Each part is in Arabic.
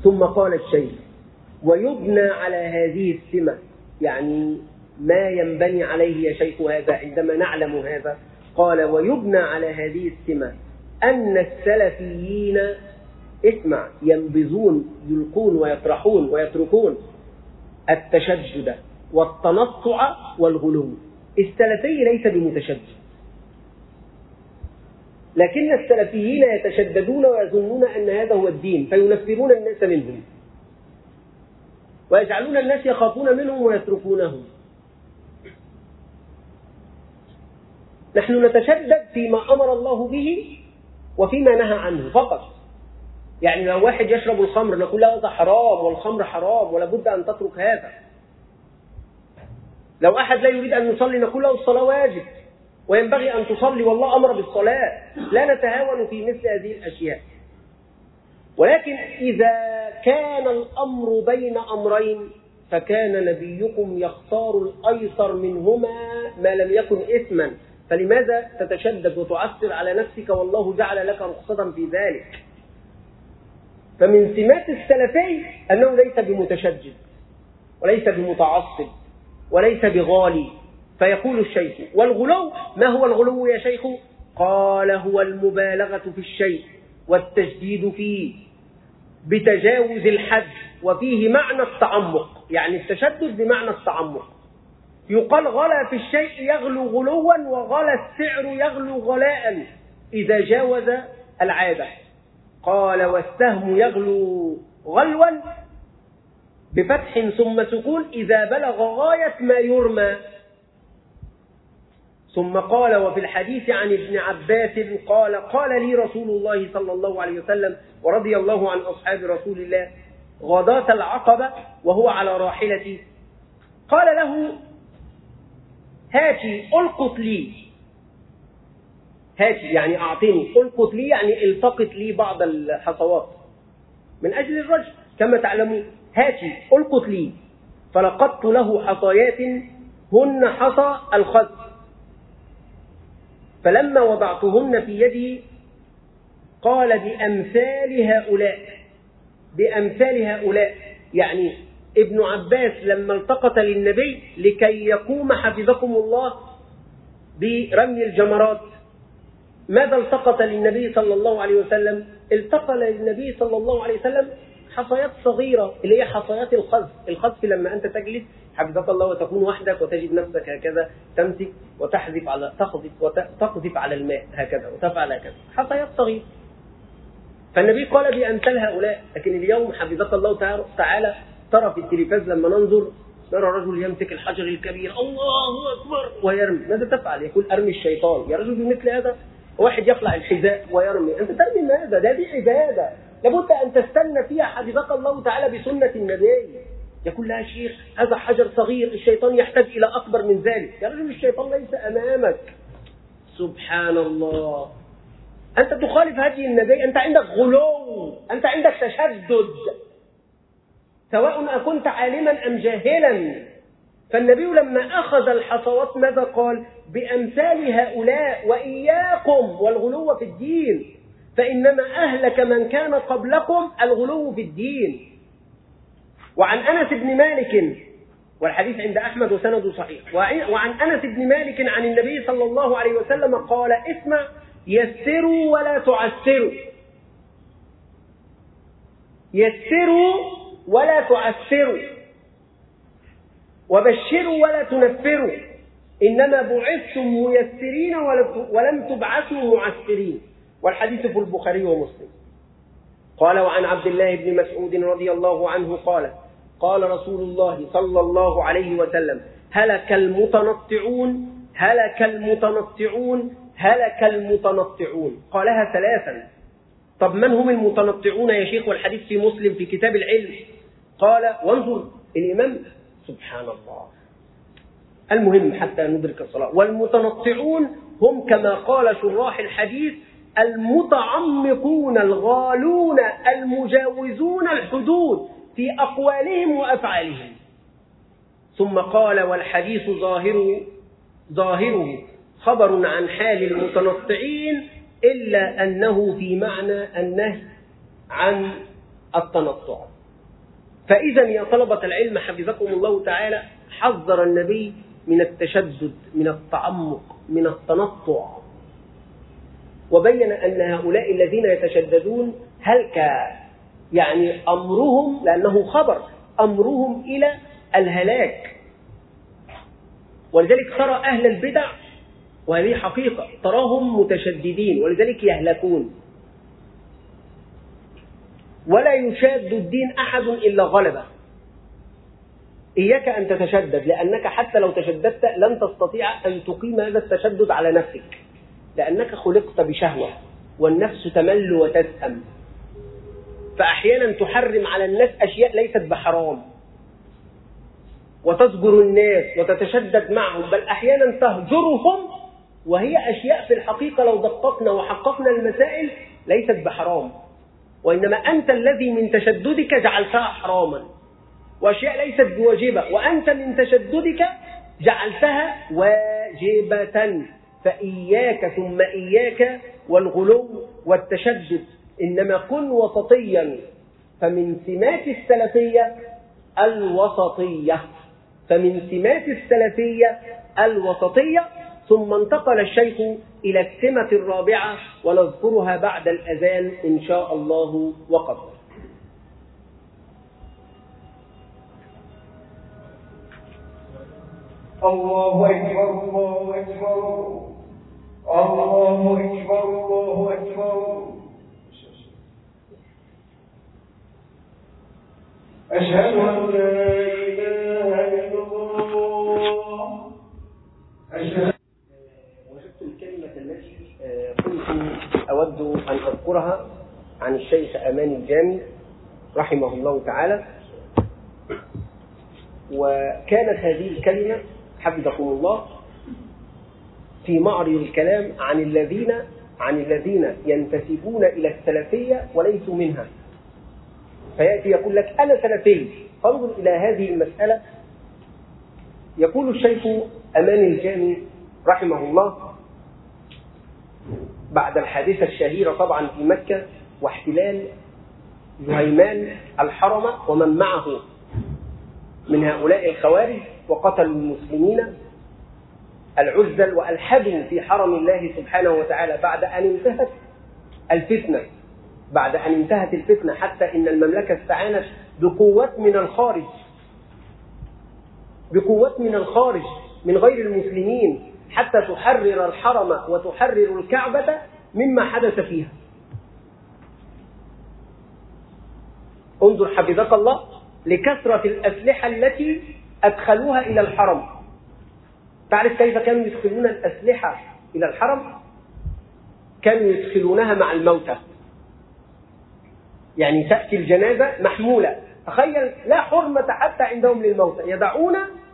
ثم قال الشيخ: ويبنى على هذه السمة، يعني ما ينبني عليه يا شيخ هذا عندما نعلم هذا؟ قال: ويبنى على هذه السمة أن السلفيين، اسمع، ينبذون، يلقون ويطرحون ويتركون التشدد والتنطع والغلو. السلفي ليس بمتشدد، لكن السلفيين يتشددون ويظنون أن هذا هو الدين، فينفرون الناس منهم ويجعلون الناس يخافون منهم ويتركونهم. نحن نتشدد فيما أمر الله به وفيما نهى عنه فقط. يعني لو واحد يشرب الخمر نقول له هذا حرام والخمر حرام ولا بد أن تترك هذا. لو أحد لا يريد أن يصلي نقول له الصلاة واجب وينبغي أن تصلي والله أمر بالصلاة، لا نتهاون في مثل هذه الأشياء. ولكن إذا كان الأمر بين أمرين فكان نبيكم يختار الأيسر منهما ما لم يكن إثما، فلماذا تتشدد وتعسر على نفسك والله جعل لك رخصة في ذلك؟ فمن سمات السلفي أنه ليس بمتشدد وليس بمتعصب وليس بغالي. فيقول الشيخ: والغلو، ما هو الغلو يا شيخ؟ قال: هو المبالغة في الشيء والتشديد فيه بتجاوز الحد، وفيه معنى التعمق، يعني التشدد بمعنى التعمق. يقال غلا في الشيء يغلو غلوا، وغلا السعر يغلو غلاء إذا جاوز العادة. قال: والسهم يغلو غلوا بفتح ثم سكون إذا بلغ غاية ما يرمى. ثم قال: وفي الحديث عن ابن عباس قال: قال لي رسول الله صلى الله عليه وسلم ورضي الله عن أصحاب رسول الله غداة العقبة وهو على راحلتي، قال له: هاتي ألقط لي، هاتي يعني أعطيني، ألقط لي يعني التقط لي بعض الحصوات من أجل الرجل كما تعلمون، هاتي ألقط لي. فلقطت له حصيات هن حصى الخز، فلما وضعتهن في يدي قال: بأمثال هؤلاء، بأمثال هؤلاء، يعني ابن عباس لما التقط للنبي لكي يقوم حفظكم الله برمي الجمرات، ماذا التقط للنبي صلى الله عليه وسلم؟ التقط للنبي صلى الله عليه وسلم حصيات صغيرة اللي هي حصيات الخذف. الخذف لما أنت تجلس حفظك الله وتكون وحدك وتجد نفسك هكذا تمسك وتحذف على تقذف على الماء هكذا وتفعل هكذا، حصيات صغيرة. فالنبي قال: بأمثال هؤلاء. لكن اليوم حفظك الله تعالى ترى في التلفاز لما ننظر نرى رجل يمسك الحجر الكبير الله أكبر ويرمي. ماذا تفعل؟ يقول: أرمي الشيطان. يا رجل بمثل هذا واحد يخلع الحذاء ويرمي، أنت ترمي ماذا؟ ده دي عبادة لابد أن تستنى فيها حفظك الله تعالى بسنة النبي. يقول: لا يا شيخ هذا حجر صغير، الشيطان يحتاج إلى أكبر من ذلك. يا رجل الشيطان ليس أمامك. سبحان الله، أنت تخالف هدي النبي، أنت عندك غلو، أنت عندك تشدد، سواء أكنت عالما أم جاهلا. فالنبي لما أخذ الحصوات ماذا قال؟ بأمثال هؤلاء وإياكم والغلو في الدين، فإنما أهلك من كان قبلكم الغلو في الدين. وعن أنس بن مالك، والحديث عند أحمد وسنده صحيح، وعن أنس بن مالك عن النبي صلى الله عليه وسلم قال: اسمع، يسروا ولا تعسروا، يسروا ولا تعسروا، وبشروا ولا تنفروا، إنما بعثتم ميسرين ولم تبعثوا معسرين. والحديث في البخاري ومسلم. قال: وعن عبد الله بن مسعود رضي الله عنه قال: قال رسول الله صلى الله عليه وسلم: هلك المتنطعون، هلك المتنطعون، هلك المتنطعون. قالها ثلاثا. طب من هم المتنطعون يا شيخ؟ والحديث في مسلم في كتاب العلم. قال: وانظر الإمام، سبحان الله. المهم حتى ندرك الصلاة. والمتنطعون هم كما قال شراح الحديث المتعمقون الغالون المجاوزون الحدود في أقوالهم وأفعالهم. ثم قال: والحديث ظاهره خبر عن حال المتنطعين إلا أنه في معنى النهي عن التنطع. فإذا يا طلبة العلم حفظكم الله تعالى، حذر النبي من التشدد، من التعمق، من التنطع، وبين أن هؤلاء الذين يتشددون هلك، يعني أمرهم، لأنه خبر، أمرهم إلى الهلاك. ولذلك ترى أهل البدع، وهذه حقيقة، تراهم متشددين ولذلك يهلكون. ولا يشاد الدين أحد إلا غلبه. إياك أن تتشدد، لأنك حتى لو تشددت لن تستطيع أن تقيم هذا التشدد على نفسك، لأنك خلقت بشهوة، والنفس تمل وتسأم. فأحيانا تحرم على الناس أشياء ليست بحرام، وتزجر الناس وتتشدد معهم، بل أحيانا تهجرهم وهي أشياء في الحقيقة لو دققنا وحققنا المسائل ليست بحرام، وإنما أنت الذي من تشددك جعلتها حراما، وأشياء ليست بواجبة وأنت من تشددك جعلتها واجبة. فإياك ثم إياك والغلو والتشدد، إنما كن وسطيا. فمن سمات السلفية الوسطية، فمن سمات السلفية الوسطية. ثم انتقل الشيخ إلى السمة الرابعة ونذكرها بعد الأذان إن شاء الله وقدر. الله أكبر الله أكبر الله أكبر الله أكبر. أشهد أن لا إله إلا الله. وجدت الكلمة التي كنت أود أن أذكرها عن الشيخ أمان الجامي رحمه الله تعالى، وكانت هذه الكلمة حفظكم الله في معرض الكلام عن الذين ينتسبون إلى السلفية وليسوا منها. فيأتي يقول لك أنا سلفي، فانظر إلى هذه المسألة. يقول الشيخ أمان الجامي رحمه الله بعد الحادثة الشهيرة طبعا في مكة واحتلال زهيمان الحرم ومن معه من هؤلاء الخوارج، وقتلوا المسلمين العزل وألحدوا في حرم الله سبحانه وتعالى بعد أن انتهت الفتنة، حتى إن المملكة استعانت بقوات من الخارج من غير المسلمين حتى تحرر الحرم وتحرر الكعبة مما حدث فيها. انظر حفظك الله لكثرة الأسلحة التي أدخلوها إلى الحرم. تعرف كيف كانوا يدخلون الأسلحة إلى الحرم؟ كانوا يدخلونها مع الموتى، يعني تأتي الجنازة محمولة، تخيل لا حرمة حتى عندهم للموتى، يضعون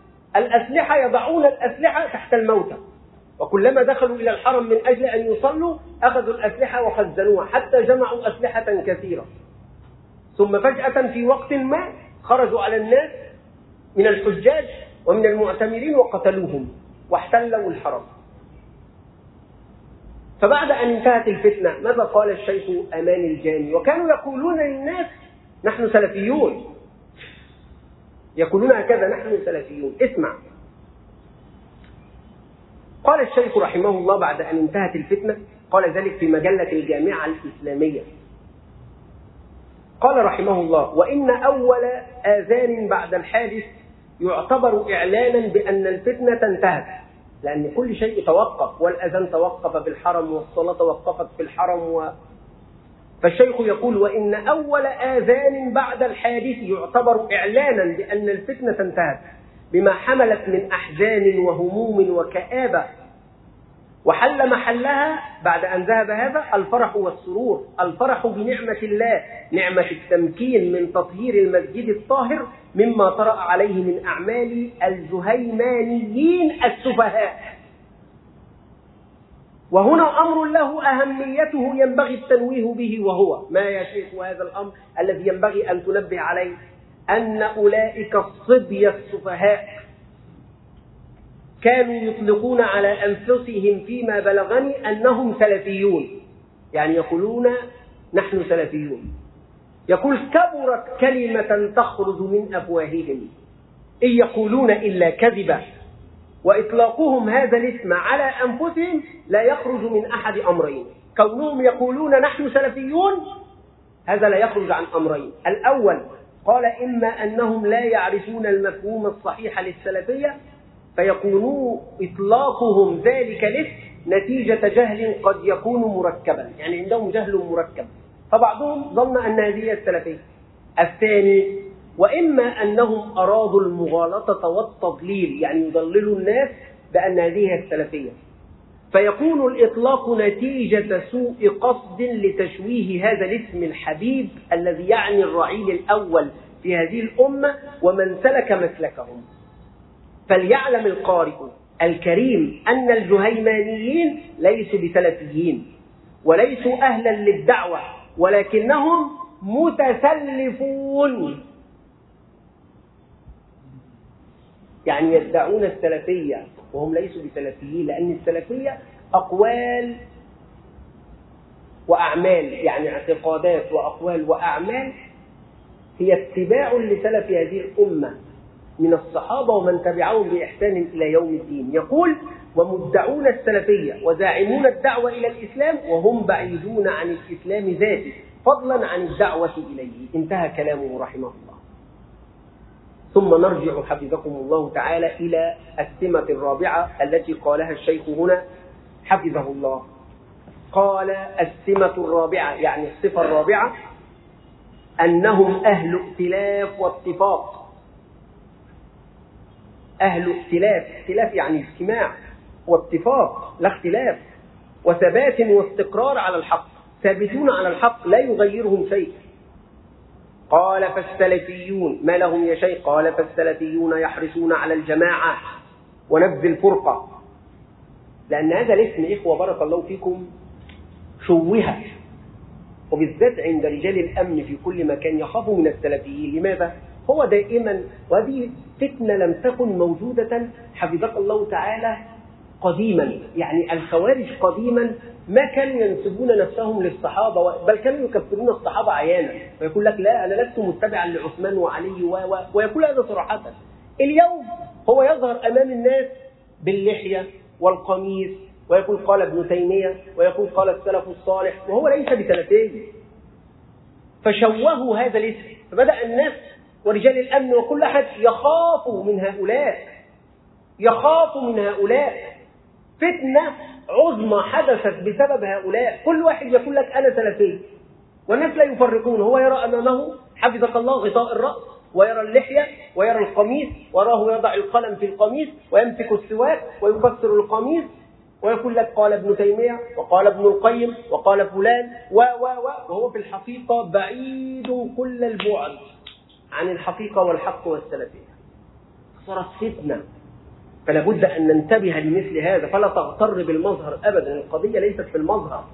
الأسلحة تحت الموتى، وكلما دخلوا إلى الحرم من أجل أن يصلوا أخذوا الأسلحة وخزنوها حتى جمعوا أسلحة كثيرة، ثم فجأة في وقت ما خرجوا على الناس من الحجاج ومن المعتمرين وقتلوهم واحتلوا الحرم. فبعد أن انتهت الفتنة ماذا قال الشيخ أمان الجامي؟ وكانوا يقولون للناس نحن سلفيون، يقولون هكذا نحن سلفيون. اسمع، قال الشيخ رحمه الله بعد أن انتهت الفتنة، قال ذلك في مجلة الجامعة الإسلامية، قال رحمه الله: وإن أول آذان بعد الحادث يعتبر إعلانا بأن الفتنة انتهت، لأن كل شيء توقف، والأذان توقف في الحرم والصلاة توقفت في الحرم فالشيخ يقول: وإن أول آذان بعد الحادث يعتبر إعلانا بأن الفتنة انتهت بما حملت من أحزان وهموم وكآبة، وحل محلها بعد أن ذهب هذا الفرح والسرور، الفرح بنعمة الله، نعمة التمكين من تطهير المسجد الطاهر مما طرأ عليه من أعمال الزهيمانيين السفهاء. وهنا أمر له أهميته ينبغي التنويه به، وهو ما يا شيخ هذا الأمر الذي ينبغي أن تنبه عليه، أن أولئك الصبية السفهاء كانوا يطلقون على أنفسهم فيما بلغني أنهم سلفيون، يعني يقولون نحن سلفيون. يقول كبرت كلمة تخرج من أفواههم إن يقولون إلا كذبا، وإطلاقهم هذا الاسم على أنفسهم لا يخرج من أحد أمرين. كونهم يقولون نحن سلفيون هذا لا يخرج عن أمرين. الأول قال إما أنهم لا يعرفون المفهوم الصحيح للسلفية فيكونوا إطلاقهم ذلك الاسم نتيجة جهل قد يكون مركبا، يعني عندهم جهل مركب فبعضهم ظن أن هذه السلفية. الثاني وإما أنهم أرادوا المغالطة والتضليل، يعني يضللوا الناس بأن هذه السلفية، فيكون الإطلاق نتيجة سوء قصد لتشويه هذا الاسم الحبيب الذي يعني الرعيل الأول في هذه الأمة ومن سلك مسلكهم. فليعلم القارئ الكريم أن الجهيمانيين ليسوا بسلفيين وليسوا أهلا للدعوة، ولكنهم متسلفون، يعني يدعون السلفية وهم ليسوا بسلفيين، لأن السلفية أقوال وأعمال، يعني اعتقادات وأقوال وأعمال هي اتباع لسلف هذه الأمة من الصحابة ومن تبعهم بإحسان إلى يوم الدين. يقول ومدعون السلفية وزاعمون الدعوة إلى الإسلام وهم بعيدون عن الإسلام ذاته فضلا عن الدعوة إليه. انتهى كلامه رحمه الله. ثم نرجع حفظكم الله تعالى إلى السمة الرابعة التي قالها الشيخ هنا حفظه الله. قال السمة الرابعة يعني الصفة الرابعة أنهم أهل ائتلاف واتفاق. أهل ائتلاف، ائتلاف يعني اجتماع، واتفاق لا اختلاف، وثبات واستقرار على الحق، ثابتون على الحق لا يغيرهم شيء. قال فالسلفيون ما لهم يا شيخ؟ قال فالسلفيون يحرصون على الجماعة ونبذ الفرقة. لأن هذا الاسم إخوة بارك الله فيكم شوه، وبالذات عند رجال الأمن في كل مكان يخافوا من السلفيين. لماذا؟ هو دائما، وهذه فتنة لم تكن موجودة حفظك الله تعالى قديما، يعني الخوارج قديما ما كانوا ينسبون نفسهم للصحابة، بل كانوا يكفرون الصحابة عيانا، ويقول لك لا أنا لست متبعا لعثمان وعلي ويقول هذا صراحة. اليوم هو يظهر أمام الناس باللحية والقميص ويقول قال ابن تيمية ويقول قال السلف الصالح، وهو ليس بسلفي. فشوهوا هذا الاسم، فبدأ الناس ورجال الأمن وكل أحد يخافوا من هؤلاء، يخافوا من هؤلاء. فتنة عظمى حدثت بسبب هؤلاء. كل واحد يقول لك أنا سلفي، والناس لا يفرقون. هو يرى أمامه حفظك الله غطاء الرأس، ويرى اللحية، ويرى القميص، وراه يضع القلم في القميص ويمسك السواك ويكسر القميص ويقول لك قال ابن تيمية وقال ابن القيم وقال فلان وهو في الحقيقة بعيد كل البعد عن الحقيقة والحق والسلفية. صارت فتنة، فلا بد أن ننتبه لمثل هذا، فلا تغتر بالمظهر أبدا. القضية ليست في المظهر،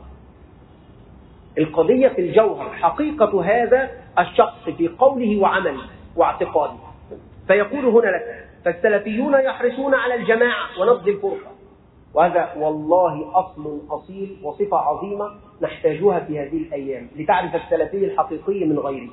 القضية في الجوهر، حقيقة هذا الشخص في قوله وعمله واعتقاده. فيقول هنا لك فالسلفيون يحرصون على الجماعة ونبذ الفرقة، وهذا والله أصل أصيل وصفة عظيمة نحتاجها في هذه الأيام لتعرف السلفي الحقيقي من غيره.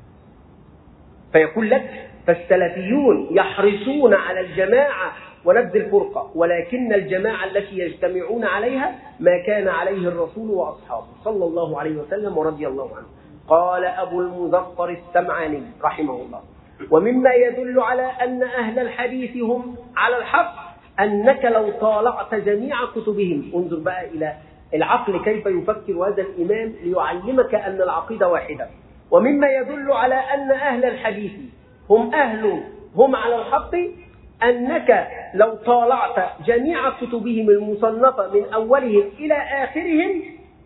فيقول لك فالسلفيون يحرصون على الجماعة ونبذ الفرقة، ولكن الجماعة التي يجتمعون عليها ما كان عليه الرسول وأصحابه صلى الله عليه وسلم ورضي الله عنه. قال أبو المظفر السمعاني رحمه الله ومما يدل على أن أهل الحديث هم على الحق أنك لو طالعت جميع كتبهم، انظر بقى إلى العقل كيف يفكر هذا الإمام ليعلمك أن العقيدة واحدة. ومما يدل على أن أهل الحديث هم على الحق أنك لو طالعت جميع كتبهم المصنفة من أولهم إلى آخرهم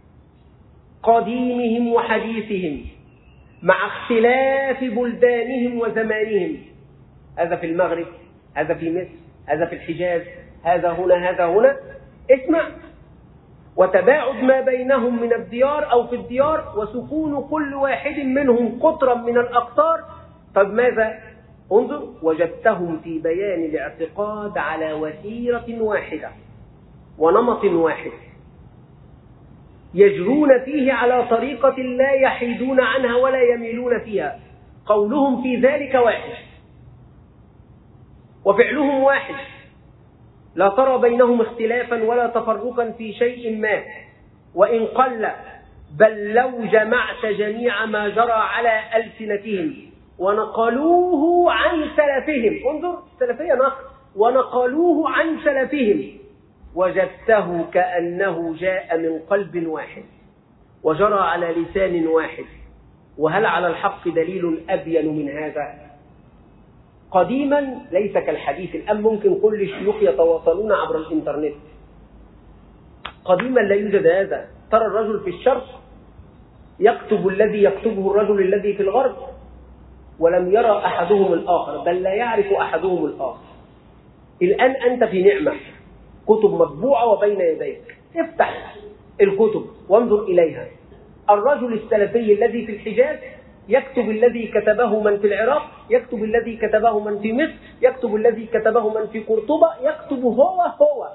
قديمهم وحديثهم مع اختلاف بلدانهم وزمانهم، هذا في المغرب، هذا في مصر، هذا في الحجاز، هذا هنا، اسمع، وتباعد ما بينهم من الديار أو في الديار، وسكون كل واحد منهم قطرا من الأقطار. طب ماذا؟ انظر وجدتهم في بيان الاعتقاد على وتيرة واحدة ونمط واحد، يجرون فيه على طريقة لا يحيدون عنها ولا يميلون فيها، قولهم في ذلك واحد وفعلهم واحد، لا ترى بينهم اختلافا ولا تفرقا في شيء ما وإن قل، بل لو جمعت جميع ما جرى على ألسنتهم ونقلوه عن سلفهم، انظر سلفية نقل، ونقلوه عن سلفهم، وجدته كأنه جاء من قلب واحد وجرى على لسان واحد. وهل على الحق دليل أبين من هذا؟ قديما ليس كالحديث الآن، ممكن كل الشيوخ يتواصلون عبر الإنترنت. قديما لا يوجد هذا. ترى الرجل في الشرق يكتب الذي يكتبه الرجل الذي في الغرب، ولم يرى أحدهم الآخر، بل لا يعرف أحدهم الآخر. الآن أنت في نعمة، كتب مطبوعة وبين يديك، افتح الكتب وانظر إليها. الرجل السلفي الذي في الحجاز يكتب الذي كتبه من في العراق، يكتب الذي كتبه من في مصر، يكتب الذي كتبه من في قرطبة، يكتب هو.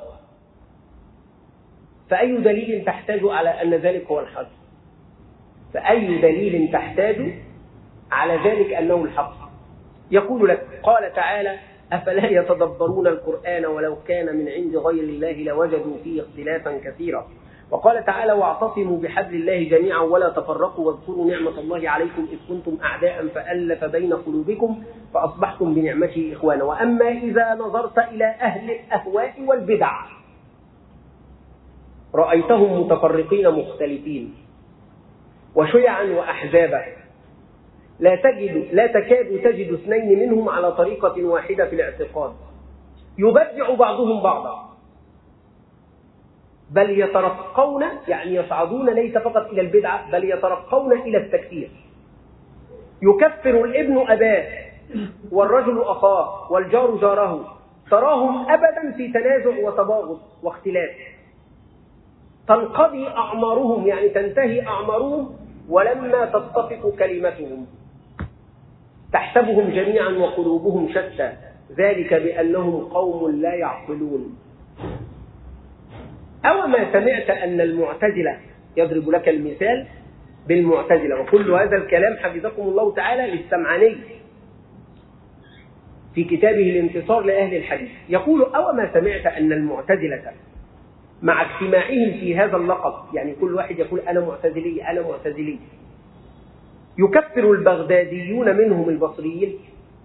فأي دليل تحتاج على أن ذلك هو الحق؟ فأي دليل تحتاج على ذلك أنه الحق؟ يقول لك قال تعالى: أفلا يتدبرون القرآن ولو كان من عند غير الله لوجدوا فيه اختلافا كثيرا. وقال تعالى: واعتصموا بحبل الله جميعا ولا تفرقوا واذكروا نعمة الله عليكم إذ كنتم أعداء فألف بين قلوبكم فأصبحتم بنعمته إخوانا. وأما إذا نظرت إلى أهل الأهواء والبدع رأيتهم متفرقين مختلفين وشيعا وأحزابا، لا تكاد تجد اثنين منهم على طريقة واحدة في الاعتقاد، يبدع بعضهم بعضا، بل يترقون، يعني يصعدون ليس فقط إلى البدعة بل يترقون إلى التكفير. يكفر الابن أباه والرجل أخاه والجار جاره، تراهم أبدا في تنازع وتباغض واختلاف. تنقضي أعمارهم، يعني تنتهي أعمارهم ولما تتفق كلمتهم. تحسبهم جميعا وقلوبهم شتى، ذلك بأنهم قوم لا يعقلون. أو ما سمعت أن المعتزلة، يضرب لك المثال بالمعتزلة، وكل هذا الكلام حفظكم الله تعالى للسمعاني في كتابه الانتصار لأهل الحديث، يقول: أو ما سمعت أن المعتزلة مع اجتماعهم في هذا اللقب، يعني كل واحد يقول أنا معتزلي أنا معتزلي، يكفر البغداديون منهم البصريين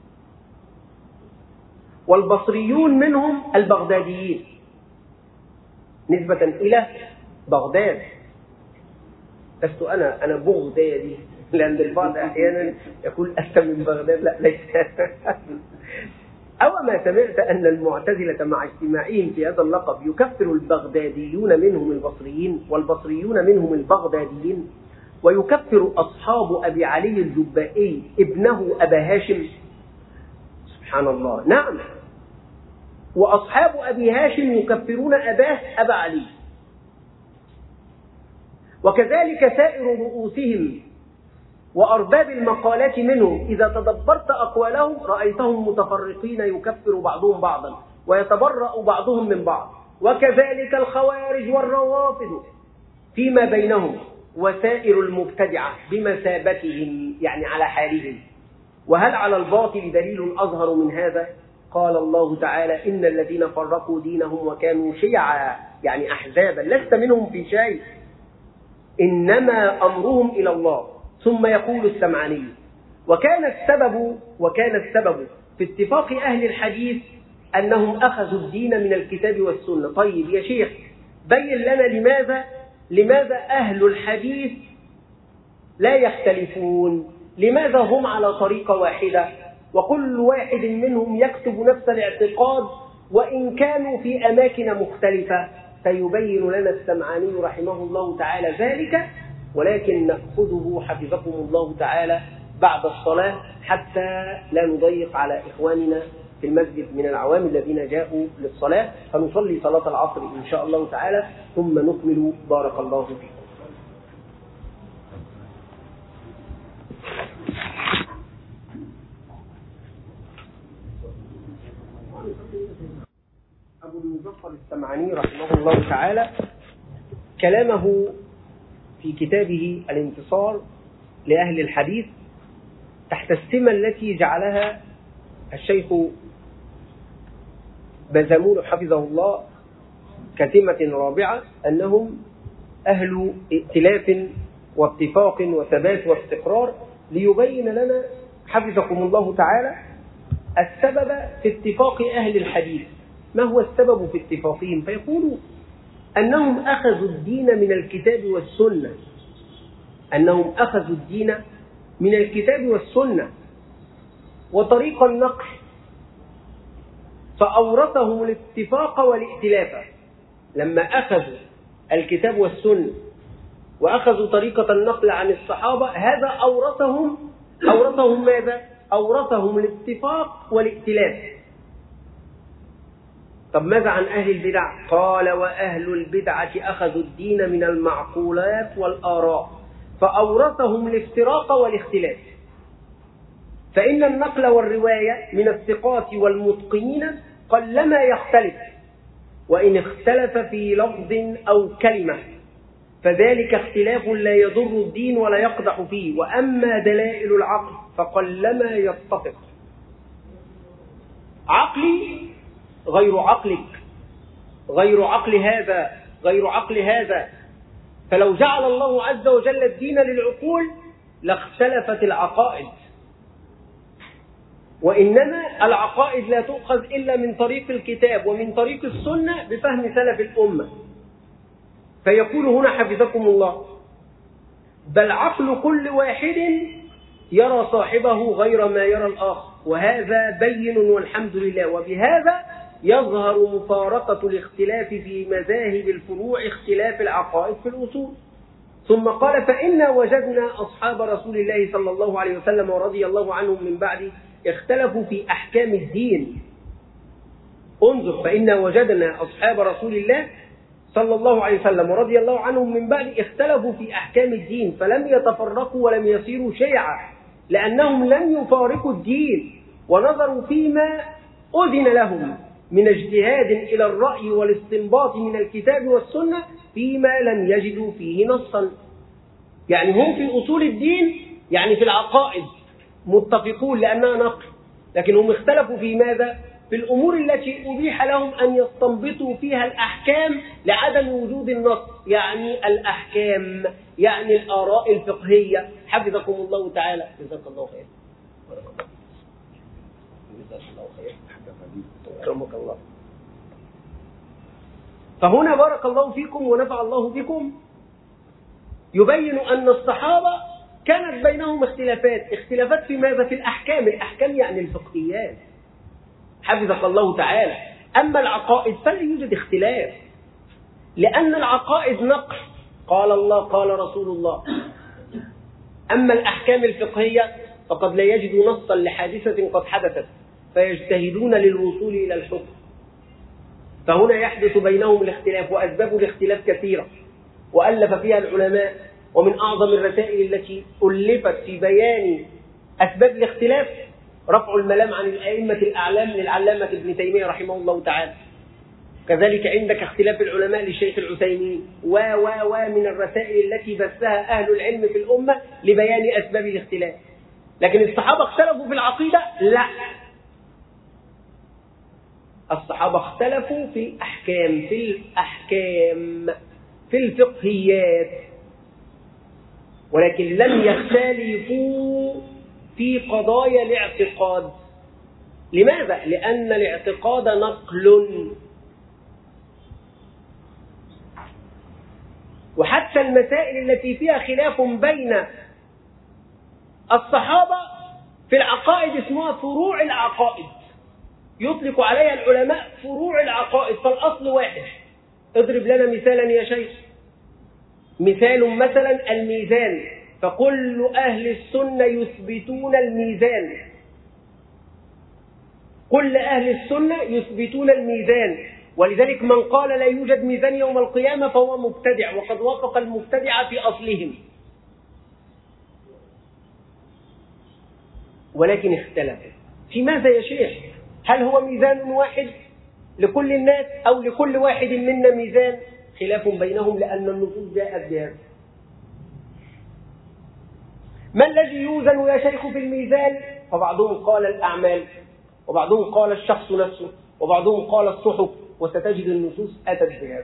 والبصريون منهم البغداديين نسبة إلى بغداد. لست أنا بغدادي، لأن البعض أحيانا يقول أنت من بغداد، لا ليس. أو ما سمعت أن المعتزلة مع اجتماعهم في هذا اللقب يكفر البغداديون منهم البصريين والبصريون منهم البغداديين، ويكفر أصحاب أبي علي الجبائي ابنه أبا هاشم. سبحان الله، نعم، وأصحاب أبي هاشم يكفرون أباه أبا علي، وكذلك سائر رؤوسهم وأرباب المقالات منهم. إذا تدبرت أقوالهم رأيتهم متفرقين، يكفر بعضهم بعضا ويتبرأ بعضهم من بعض. وكذلك الخوارج والروافض فيما بينهم، وسائر المبتدعة بمثابتهم، يعني على حالهم. وهل على الباطل دليل أظهر من هذا؟ قال الله تعالى: إن الذين فرقوا دينهم وكانوا شيعا، يعني أحزابا، لست منهم في شيء، إنما أمرهم إلى الله. ثم يقول السمعاني: وكان السبب في اتفاق أهل الحديث أنهم أخذوا الدين من الكتاب والسنة. طيب يا شيخ، بين لنا لماذا أهل الحديث لا يختلفون؟ لماذا هم على طريقة واحدة وكل واحد منهم يكتب نفس الاعتقاد وإن كانوا في أماكن مختلفة؟ سيبين لنا السمعاني رحمه الله تعالى ذلك، ولكن نأخذه حفظكم الله تعالى بعد الصلاة حتى لا نضيق على إخواننا في المسجد من العوام الذين جاءوا للصلاة، فنصلي صلاة العصر إن شاء الله تعالى ثم نكمل. بارك الله فيكم. أبو المظفر السمعاني رحمه الله تعالى كلامه في كتابه الانتصار لأهل الحديث تحت السمة التي جعلها الشيخ بازمول حفظه الله كسمة رابعة، أنهم أهل ائتلاف واتفاق وثبات واستقرار، ليبين لنا حفظكم الله تعالى السبب في اتفاق أهل الحديث. ما هو السبب في اتفاقهم؟ فيقولوا أنهم أخذوا الدين من الكتاب والسنة، أنهم أخذوا الدين من الكتاب والسنة وطريق النقل، فأورثهم الاتفاق والائتلاف. لما أخذوا الكتاب والسنة وأخذوا طريقة النقل عن الصحابة، هذا أورثهم ماذا؟ أورثهم الاتفاق والائتلاف. طب ماذا عن أهل البدع؟ قال: وأهل البدعة أخذوا الدين من المعقولات والآراء، فأورثهم الافتراق والاختلاف. فإن النقل والرواية من الثقات والمتقنين قلما يختلف، وإن اختلف في لفظ أو كلمة فذلك اختلاف لا يضر الدين ولا يقدح فيه، وأما دلائل العقل فقلما يتفق. عقلي غير عقلك، غير عقل هذا غير عقل هذا، فلو جعل الله عز وجل الدين للعقول لاختلفت العقائد، وإنما العقائد لا تؤخذ إلا من طريق الكتاب ومن طريق السنة بفهم سلف الأمة. فيقول هنا حفظكم الله: بل عقل كل واحد يرى صاحبه غير ما يرى الآخر، وهذا بين والحمد لله، وبهذا يظهر مفارقة الاختلاف في مذاهب الفروع اختلاف العقائد في الأصول. ثم قال: فإنا وجدنا أصحاب رسول الله صلى الله عليه وسلم ورضي الله عنهم من بعد اختلفوا في أحكام الدين. انظر: فإنا وجدنا أصحاب رسول الله صلى الله عليه وسلم ورضي الله عنهم من بعد اختلفوا في أحكام الدين، فلم يتفرقوا ولم يصيروا شيعا، لأنهم لم يفارقوا الدين ونظروا فيما أذن لهم من اجتهاد إلى الرأي والاستنباط من الكتاب والسنة فيما لم يجدوا فيه نصا. يعني هم في أصول الدين، يعني في العقائد متفقون لأنها نقل، لكن هم اختلفوا في ماذا؟ في الأمور التي أبيح لهم أن يستنبطوا فيها الأحكام لعدم وجود النص، يعني الأحكام، يعني الآراء الفقهية. حفظكم الله تعالى. جزاك الله خير. جزاك الله خير. أكرمك الله. فهنا بارك الله فيكم ونفع الله بكم يبين أن الصحابة كانت بينهم اختلافات في ماذا؟ في الأحكام. الأحكام يعني الفقهيات. حفظك الله تعالى. أما العقائد فلا يوجد اختلاف، لأن العقائد نقل، قال الله قال رسول الله. أما الأحكام الفقهية فقد لا يجد نصا لحادثة قد حدثت فيجتهدون للوصول إلى الحكم. فهنا يحدث بينهم الاختلاف، وأسباب الاختلاف كثيرة وألف فيها العلماء، ومن أعظم الرسائل التي ألفت في بيان أسباب الاختلاف رفع الملام عن الأئمة الأعلام للعلامة ابن تيمية رحمه الله تعالى. كذلك عندك اختلاف العلماء للشيخ العثيمين من الرسائل التي بثها أهل العلم في الأمة لبيان أسباب الاختلاف. لكن الصحابة اختلفوا في العقيدة؟ لا، الصحابة اختلفوا في الأحكام في الفقهيات، ولكن لم يختلفوا في قضايا الاعتقاد. لماذا؟ لأن الاعتقاد نقل، وحتى المسائل التي فيها خلاف بين الصحابة في العقائد اسمها فروع العقائد، يطلق عليها العلماء فروع العقائد، فالأصل واحد. اضرب لنا مثالا يا شيخ. مثال مثلا الميزان، فكل أهل السنة يثبتون الميزان، كل أهل السنة يثبتون الميزان، ولذلك من قال لا يوجد ميزان يوم القيامة فهو مبتدع، وقد وافق المبتدع في أصلهم. ولكن اختلفوا في ماذا يا شيخ؟ هل هو ميزان واحد لكل الناس أو لكل واحد منا ميزان؟ خلاف بينهم، لأن النصوص جاءت بهذا. ما الذي يوزن يا شيخ في الميزان؟ فبعضهم قال الأعمال، وبعضهم قال الشخص نفسه، وبعضهم قال الصحف، وستجد النصوص أتت بهذا.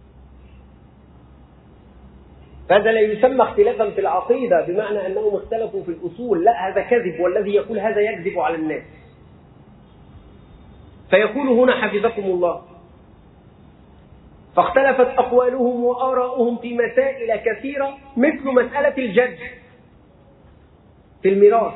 فهذا لا يسمى اختلافا في العقيدة بمعنى أنهم اختلفوا في الأصول، لا، هذا كذب، والذي يقول هذا يكذب على الناس. فيقول هنا حفظكم الله: فاختلفت أقوالهم وآراؤهم في مسائل كثيرة مثل مسألة الجد في الميراث،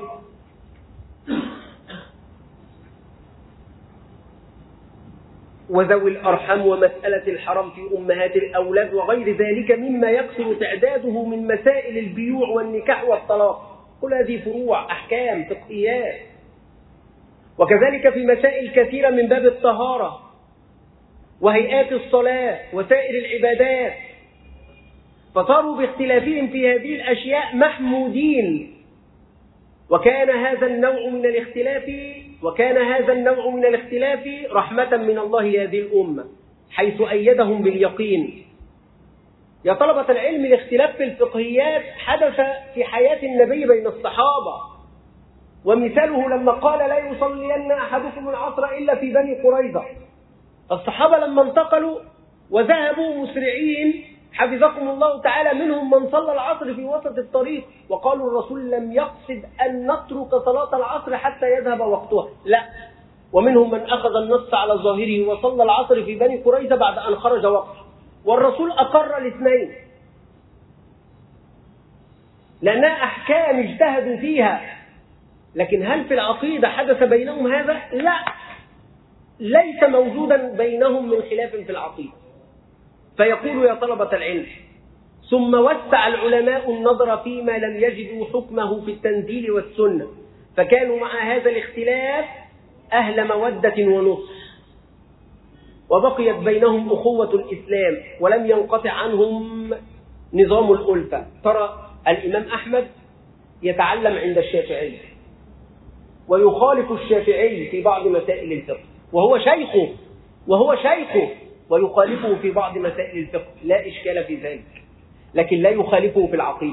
وذوي الأرحام، ومسألة الحرم في أمهات الأولاد، وغير ذلك مما يكثر تعداده من مسائل البيوع والنكاح والطلاق. كل هذه فروع أحكام فقهيات. وكذلك في مسائل كثيرة من باب الطهارة وهيئات الصلاة وسائر العبادات، فصاروا باختلافهم في هذه الأشياء محمودين. وكان هذا النوع من الاختلاف رحمة من الله لهذه الأمة، حيث أيدهم باليقين. يا طلبة العلم، الاختلاف في الفقهيات حدث في حياة النبي بين الصحابة، ومثاله لما قال: لا يصلين أحدكم العصر إلا في بني قريظة. الصحابة لما انتقلوا وذهبوا مسرعين حفظكم الله تعالى، منهم من صلى العصر في وسط الطريق، وقالوا الرسول لم يقصد أن نترك صلاة العصر حتى يذهب وقتها، لا، ومنهم من أخذ النص على ظاهره وصلى العصر في بني قريظة بعد أن خرج وقته، والرسول أقر الاثنين لأنها أحكام اجتهدوا فيها. لكن هل في العقيدة حدث بينهم هذا؟ لا، ليس موجودا بينهم من خلاف في العقيدة. فيقول: يا طلبة العلم: ثم وسع العلماء النظر فيما لم يجدوا حكمه في التنزيل والسنة، فكانوا مع هذا الاختلاف أهل مودة ونصح، وبقيت بينهم أخوة الإسلام، ولم ينقطع عنهم نظام الألفة. ترى الإمام أحمد يتعلم عند الشافعي ويخالف الشافعي في بعض مسائل الفقه، وهو شيخه ويخالفه في بعض مسائل الفقه، لا إشكال في ذلك، لكن لا يخالفه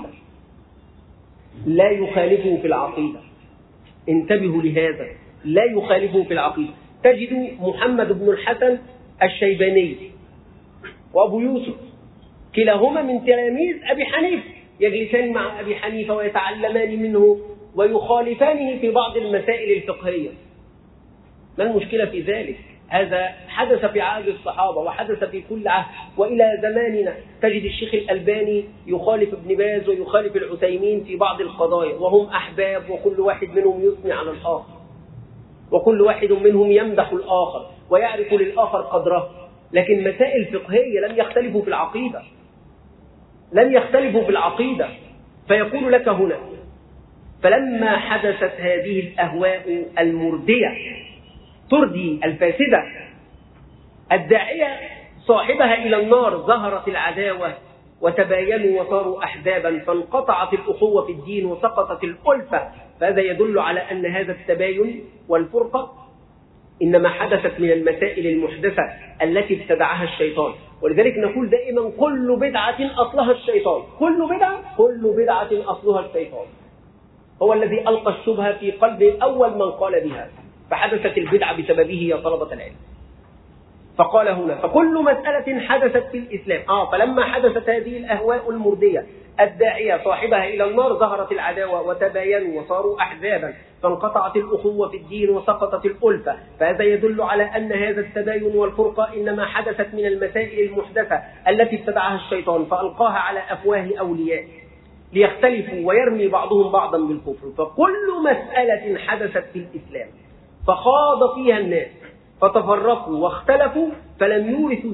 في العقيدة. انتبهوا لهذا، لا يخالفه في العقيدة. تجد محمد بن الحسن الشيباني وأبو يوسف كلاهما من تلاميذ أبي حنيفة، يجلسان مع أبي حنيفة ويتعلمان منه ويخالفانه في بعض المسائل الفقهية. ما المشكلة في ذلك؟ هذا حدث في عهد الصحابة وحدث في كل عهد، وإلى زماننا تجد الشيخ الألباني يخالف ابن باز ويخالف العثيمين في بعض القضايا، وهم أحباب، وكل واحد منهم يثني على الآخر، وكل واحد منهم يمدح الآخر ويعرف للآخر قدره. لكن مسائل فقهية لم يختلفوا في العقيدة. فيقول لك هنا: فلما حدثت هذه الأهواء المردية تردي الفاسدة الداعية صاحبها إلى النار، ظهرت العداوة وتباينوا وصاروا أحزابا، فانقطعت الأخوة في الدين وسقطت الألفة. فهذا يدل على أن هذا التباين والفرقة إنما حدثت من المسائل المحدثة التي ابتدعها الشيطان. ولذلك نقول دائما: كل بدعة أصلها الشيطان، كل بدعة أصلها الشيطان، هو الذي ألقى الشبهة في قلب أول من قال بها، فحدثت البدعة بسببه يا طلبة العلم. فقال هنا: فكل مسألة حدثت في الإسلام. فلما حدثت هذه الأهواء المردية الداعية صاحبها إلى النار، ظهرت العداوة وتباينوا وصاروا أحزابا، فانقطعت الأخوة في الدين وسقطت الألفة. فهذا يدل على أن هذا التباين والفرقة إنما حدثت من المسائل المحدثة التي ابتدعها الشيطان فألقاها على أفواه أوليائه ليختلفوا ويرمي بعضهم بعضا بالكفر. فكل مسألة حدثت في الإسلام فخاض فيها الناس فتفرقوا واختلفوا، فلم يورث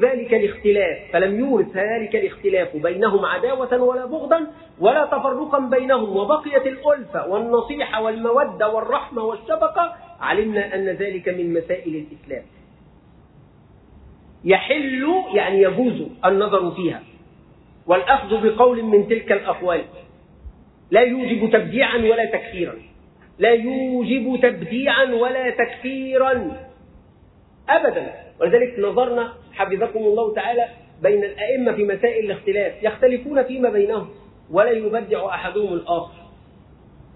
ذلك الاختلاف بينهم عداوة ولا بغضا ولا تفرقا بينهم، وبقيت الألفة والنصيحة والمودة والرحمة والشفقة. علمنا أن ذلك من مسائل الإسلام يحل، يعني يجوز النظر فيها والأخذ بقول من تلك الأقوال، لا يوجب تبديعا ولا تكفيرا أبدا. ولذلك نظرنا حفظكم الله تعالى بين الأئمة في مسائل الاختلاف، يختلفون فيما بينهم ولا يبدع أحدهم الآخر.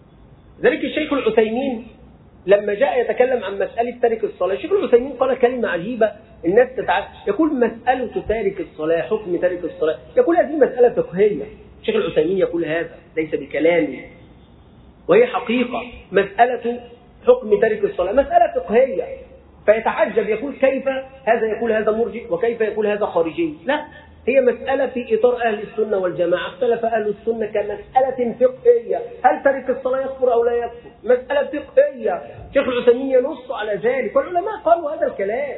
ذلك الشيخ العثيمين لما جاء يتكلم عن مسألة تارك الصلاة، الشيخ العثيمين قال كلمة عجيبة الناس تتعجب، يقول مسألة تارك الصلاة، حكم تارك الصلاة، يقول هذه مسألة فقهية. الشيخ العثيمين يقول هذا ليس بكلامي، وهي حقيقة. مسألة حكم تارك الصلاة مسألة فقهية، فيتعجب يقول كيف هذا يقول هذا مرجئ وكيف يقول هذا خارجي. لا، هي مسألة في إطار أهل السنة والجماعة، اختلف أهل السنة كمسألة فقهية، هل تارك الصلاة يكفر أو لا يكفر؟ مسألة فقهية، شيخ العثيمين ينص على ذلك، والعلماء قالوا هذا الكلام.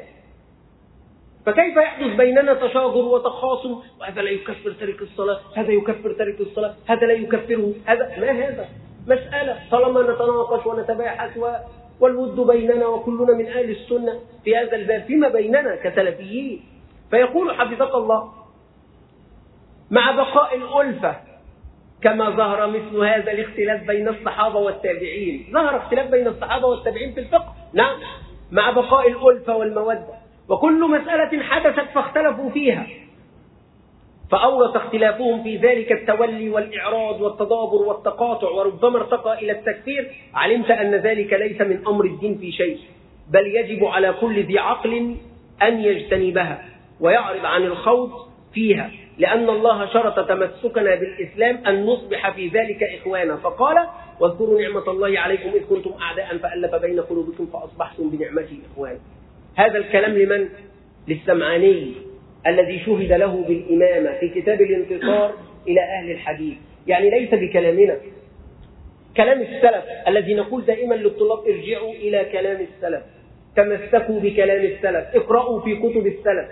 فكيف يحدث بيننا تشاجر وتخاصم، وهذا لا يكفر تارك الصلاة، هذا يكفر تارك الصلاة، هذا لا يكفره، هذا ما هذا؟ مسألة طالما نتناقش ونتباحث والود بيننا وكلنا من أهل السنة في هذا الباب فيما بيننا كسلفيين. فيقول حفظك الله مع بقاء الألفة كما ظهر مثل هذا الاختلاف بين الصحابة والتابعين. ظهر اختلاف بين الصحابة والتابعين في الفقه، نعم، مع بقاء الألفة والمودة، وكل مسألة حدثت فاختلفوا فيها فأورث اختلافهم في ذلك التولي والإعراض والتدابر والتقاطع، وربما ارتقى إلى التكفير. علمت أن ذلك ليس من أمر الدين في شيء، بل يجب على كل ذي عقل أن يجتنبها ويعرض عن الخوض فيها، لأن الله شرط تمسكنا بالإسلام أن نصبح في ذلك إخوانا، فقال واذكروا نعمة الله عليكم إذ كنتم أعداء فألف بين قلوبكم فأصبحتم بنعمته إخوانا. هذا الكلام لمن؟ للسمعاني الذي شهد له بالإمامة في كتاب الانتصار إلى أهل الحديث. يعني ليس بكلامنا، كلام السلف الذي نقول دائما للطلاب ارجعوا إلى كلام السلف، تمسكوا بكلام السلف، اقرأوا في كتب السلف.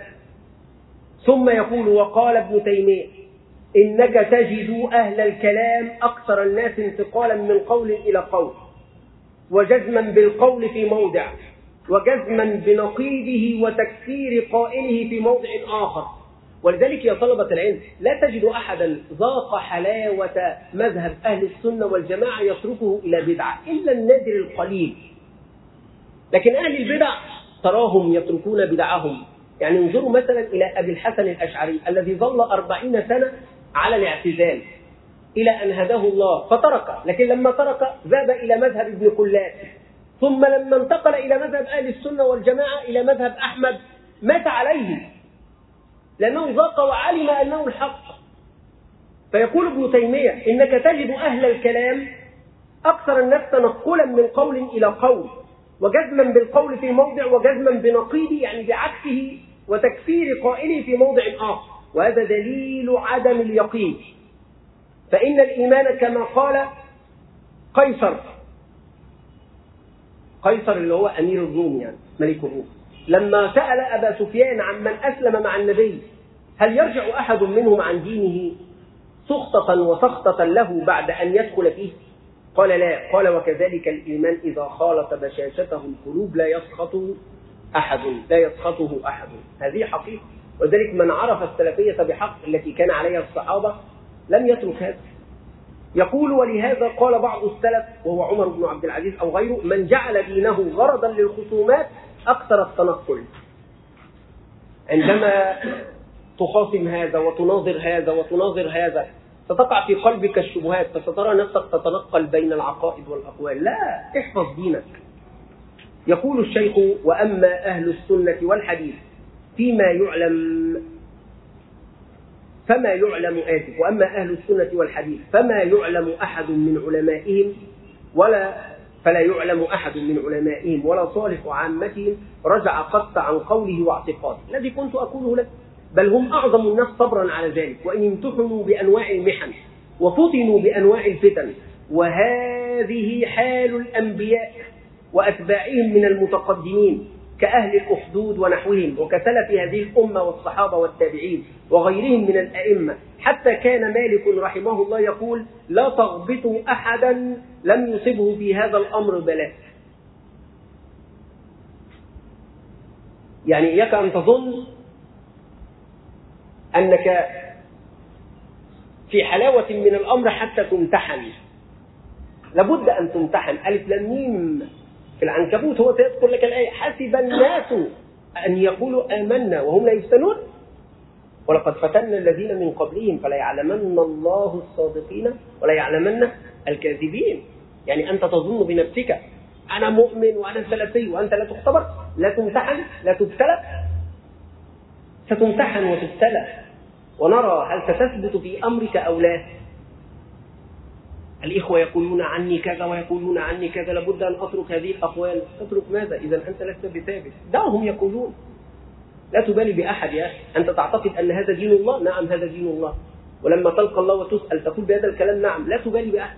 ثم يقول وقال ابن تيمية إنك تجد أهل الكلام أكثر الناس انتقالا من قول إلى قول، وجزما بالقول في موضع، وجزما بنقيضه وتكفير قائله في موضع آخر. ولذلك يا طلبة العلم لا تجد أحدا ذاق حلاوة مذهب أهل السنة والجماعة يتركه إلى بدعة إلا النادر القليل. لكن أهل البدع تراهم يتركون بدعهم. يعني انظروا مثلا إلى أبي الحسن الأشعري الذي ظل 40 سنة على الاعتزال إلى أن هداه الله فترك، لكن لما ترك ذهب إلى مذهب ابن قلاب، ثم لما انتقل إلى مذهب أهل السنة والجماعة إلى مذهب أحمد مات عليه، لأنه ذاق وعلم أنه الحق. فيقول ابن تيمية إنك تجد أهل الكلام أكثر الناس تنقلا من قول إلى قول، وجزما بالقول في موضع، وجزما بنقيضه يعني بعكسه، وتكفير قائله في موضع آخر، وهذا دليل عدم اليقين. فإن الإيمان كما قال قيصر اللي هو أمير الروم يعني ملك الروم، لما سأل أبا سفيان عن من أسلم مع النبي هل يرجع أحد منهم عن دينه سخطة وسخطة له بعد أن يدخل فيه؟ قال لا. قال وكذلك الإيمان إذا خالط بشاشته القلوب لا يسخطه أحد. هذه حقيقة. وذلك من عرف السلفية بحق التي كان عليها الصحابة لم يترك هذا. يقول ولهذا قال بعض السلف وهو عمر بن عبد العزيز أو غيره من جعل دينه غرضا للخصومات أكثر التنقل. عندما تخاصم هذا وتناظر هذا ستقع في قلبك الشبهات، فسترى نفسك تتنقل بين العقائد والأقوال. لا، احفظ دينك. يقول الشيخ وأما أهل السنة والحديث وأما أهل السنة والحديث فما يعلم أحد من علمائهم ولا صالح عامتهم رجع قط عن قوله واعتقاده الذي كنت أقوله لك، بل هم أعظم الناس صبرا على ذلك، وإن امتحنوا بأنواع المحن وفتنوا بأنواع الفتن. وهذه حال الأنبياء وأتباعهم من المتقدمين كأهل الأخدود ونحوهم، وكسلف هذه الأمة والصحابة والتابعين وغيرهم من الأئمة، حتى كان مالك رحمه الله يقول لا تغبطوا أحدا لم يصبه في هذا الأمر بلاء. يعني إياك أن تظن أنك في حلاوة من الأمر حتى تمتحن. لابد أن تمتحن. ألف لام ميم في العنكبوت هو سيذكر لك الآية حسب الناس أن يقولوا آمنا وهم لا يفتنون ولقد فتنا الذين من قبلهم فلا يعلمن الله الصادقين ولا يعلمن الكاذبين. يعني أنت تظن بنفسك أنا مؤمن وأنا سلفي وأنت لا تختبر، لا تمتحن، لا تبتلى. ستمتحن وتبتلى ونرى هل ستثبت في أمرك أو لا. الإخوة يقولون عني كذا ويقولون عني كذا، لابد أن أترك هذه الأقوال. تترك ماذا إذا أنت لست بثابت؟ دعهم يقولون، لا تبالي بأحد يا أخي. أنت تعتقد أن هذا دين الله؟ نعم هذا دين الله. ولما تلقى الله وتسأل تقول بهذا الكلام نعم. لا تبالي بأحد،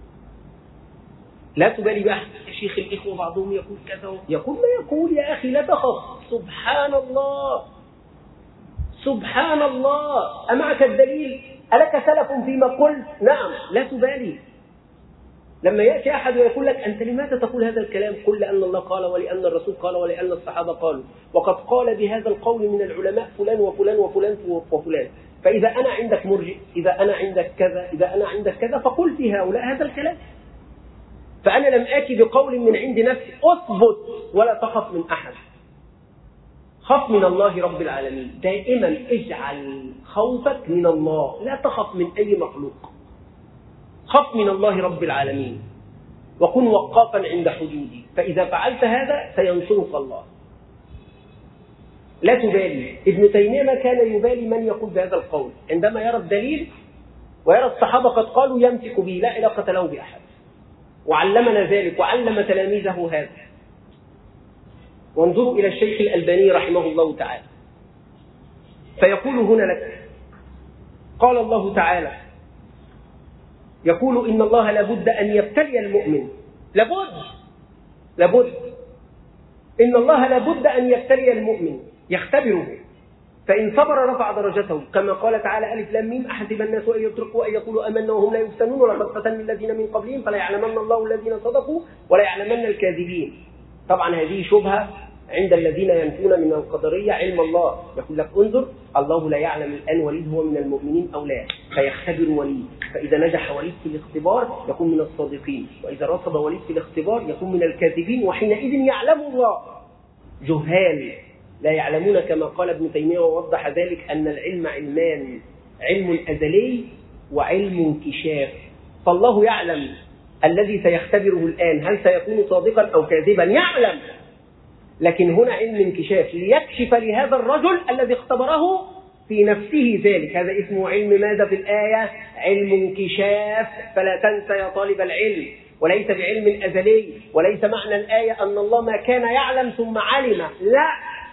لا تبالي بأحد. يا شيخ الإخوة بعضهم يقول كذا، يقول ما يقول يا أخي، لا تخف. سبحان الله سبحان الله. أمعك الدليل؟ ألك سلف فيما قلت؟ نعم. لا تبالي. لما يأتي أحد ويقول لك أنت لماذا تقول هذا الكلام؟ قل لأن الله قال ولأن الرسول قال ولأن الصحابة قالوا، وقد قال بهذا القول من العلماء فلان وفلان وفلان وفلان. فإذا أنا عندك مرجئ، إذا أنا عندك كذا، إذا أنا عندك كذا، فقل في هؤلاء هذا الكلام. فأنا لم آتي بقول من عند نفسي. أثبت ولا تخف من أحد، خف من الله رب العالمين. دائما اجعل خوفك من الله، لا تخف من أي مخلوق. خف من الله رب العالمين وكن وقافا عند حدودي، فإذا فعلت هذا سينصرك الله. لا تبالي. ابن تيمية ما كان يبالي من يقول بهذا القول، عندما يرى الدليل ويرى الصحابة قد قالوا يمسك به، لا علاقة له بأحد. وعلمنا ذلك وعلم تلاميذه هذا. وانظروا إلى الشيخ الألباني رحمه الله تعالى، فيقول هنا لك قال الله تعالى، يقول إن الله لابد أن يبتلي المؤمن. لابد إن الله لابد أن يبتلي المؤمن، يختبره، فإن صبر رفع درجته، كما قال تعالى ألف لام ميم أحسب الناس أن يتركوا أن يقولوا آمنا وهم لا يفتنون ولقد فتنا الذين من قبلهم فلا يعلمن الله الذين صدقوا ولا يعلمن الكاذبين. طبعا هذه شبهة عند الذين ينفون من القدرية علم الله. يقول لك انظر، الله لا يعلم الآن وليد هو من المؤمنين أو لا، فيختبر وليد، فإذا نجح وليد في الاختبار يكون من الصادقين، وإذا رفض وليد في الاختبار يكون من الكاذبين، وحينئذ يعلم الله. جهال لا يعلمون، كما قال ابن تيمية ووضح ذلك أن العلم علمان، علم أزلي وعلم انكشاف. فالله يعلم الذي سيختبره الآن هل سيكون صادقا أو كاذبا، يعلم، لكن هنا علم انكشاف ليكشف لهذا الرجل الذي اختبره في نفسه ذلك. هذا اسمه علم ماذا في الآية؟ علم انكشاف. فلا تنسى يا طالب العلم، وليس بعلم أزلي، وليس معنى الآية أن الله ما كان يعلم ثم علم، لا،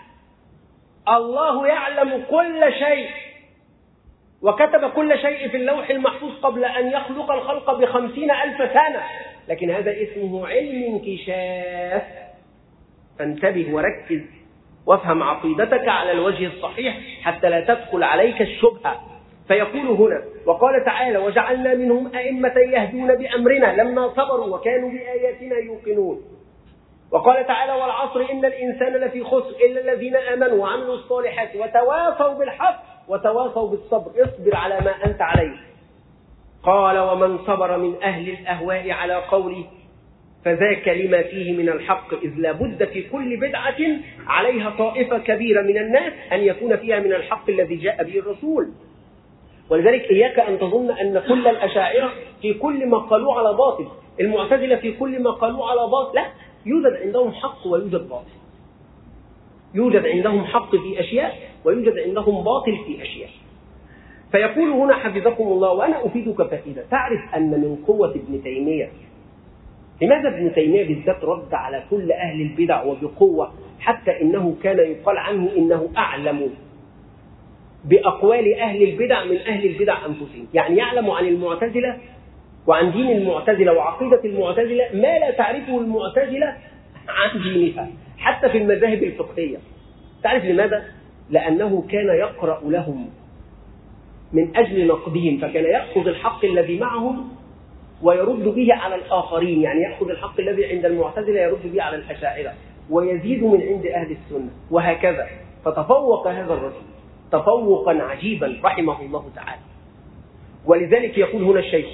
الله يعلم كل شيء وكتب كل شيء في اللوح المحفوظ قبل أن يخلق الخلق ب50,000 سنة، لكن هذا اسمه علم انكشاف. فانتبه وركز وافهم عقيدتك على الوجه الصحيح حتى لا تدخل عليك الشبهة. فيقول هنا وقال تعالى وجعلنا منهم أئمة يهدون بأمرنا لما صبروا وكانوا بآياتنا يوقنون. وقال تعالى والعصر إن الإنسان لفي خسر إلا الذين آمنوا وعملوا الصالحات وتواصوا بالحق وتواصوا بالصبر. اصبر على ما أنت عليه. قال ومن صبر من أهل الأهواء على قوله فذاك لما فيه من الحق إذ لابد في كل بدعة عليها طائفة كبيرة من الناس أن يكون فيها من الحق الذي جاء به الرسول. ولذلك إياك أن تظن أن كل الأشاعرة في كل ما قالوا على باطل، المعتزلة في كل ما قالوا على باطل، لا، يوجد عندهم حق ويوجد باطل، يوجد عندهم حق في أشياء ويوجد عندهم باطل في أشياء. فيقول هنا حفظكم الله وأنا أفيدك فائدة، تعرف أن من قوة ابن تيمية، لماذا ابن تيمية بالذات رد على كل أهل البدع وبقوة، حتى إنه كان يقال عنه إنه أعلم بأقوال أهل البدع من أهل البدع أنفسهم، يعني يعلم عن المعتزلة وعن دين المعتزلة وعقيدة المعتزلة ما لا تعرفه المعتزلة عن دينها حتى في المذاهب الفقهية. تعرف لماذا؟ لأنه كان يقرأ لهم من أجل نقدهم، فكان يأخذ الحق الذي معهم ويرد به على الآخرين، يعني يأخذ الحق الذي عند المعتزلة يرد به على الأشاعرة ويزيد من عند أهل السنة، وهكذا. فتفوق هذا الرجل تفوقا عجيبا رحمه الله تعالى. ولذلك يقول هنا الشيخ،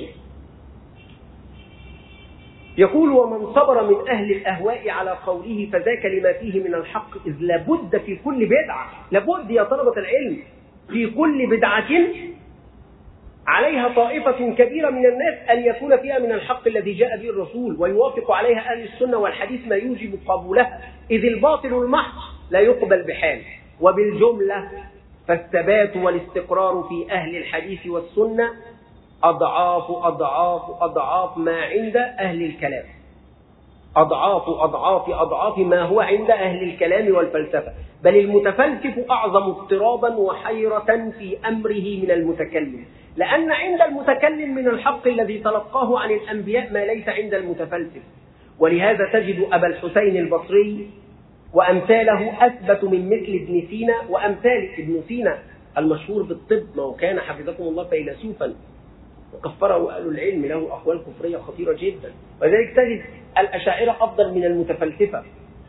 يقول ومن صبر من أهل الأهواء على قوله فذاك لما فيه من الحق إذ لابد في كل بدعة، لابد يا طلبة العلم في كل بدعة عليها طائفة كبيرة من الناس أن يكون فيها من الحق الذي جاء به الرسول، ويوافق عليها أهل السنة والحديث ما يوجب قبولها، إذ الباطل المحض لا يقبل بحال. وبالجملة فالثبات والاستقرار في أهل الحديث والسنة أضعاف أضعاف أضعاف ما عند أهل الكلام، أضعاف أضعاف أضعاف ما هو عند أهل الكلام والفلسفة، بل المتفلسف أعظم اضطرابا وحيرة في أمره من المتكلم، لأن عند المتكلم من الحق الذي تلقاه عن الأنبياء ما ليس عند المتفلسف. ولهذا تجد أبا الحسين البصري وأمثاله أثبت من مثل ابن سينا، وأمثال ابن سينا المشهور بالطب، ما هو كان حفظكم الله فيلسوفا وكفره أهل العلم، له أقوال كفرية خطيرة جدا. ولذلك تجد الأشاعرة أفضل من المتفلسفة،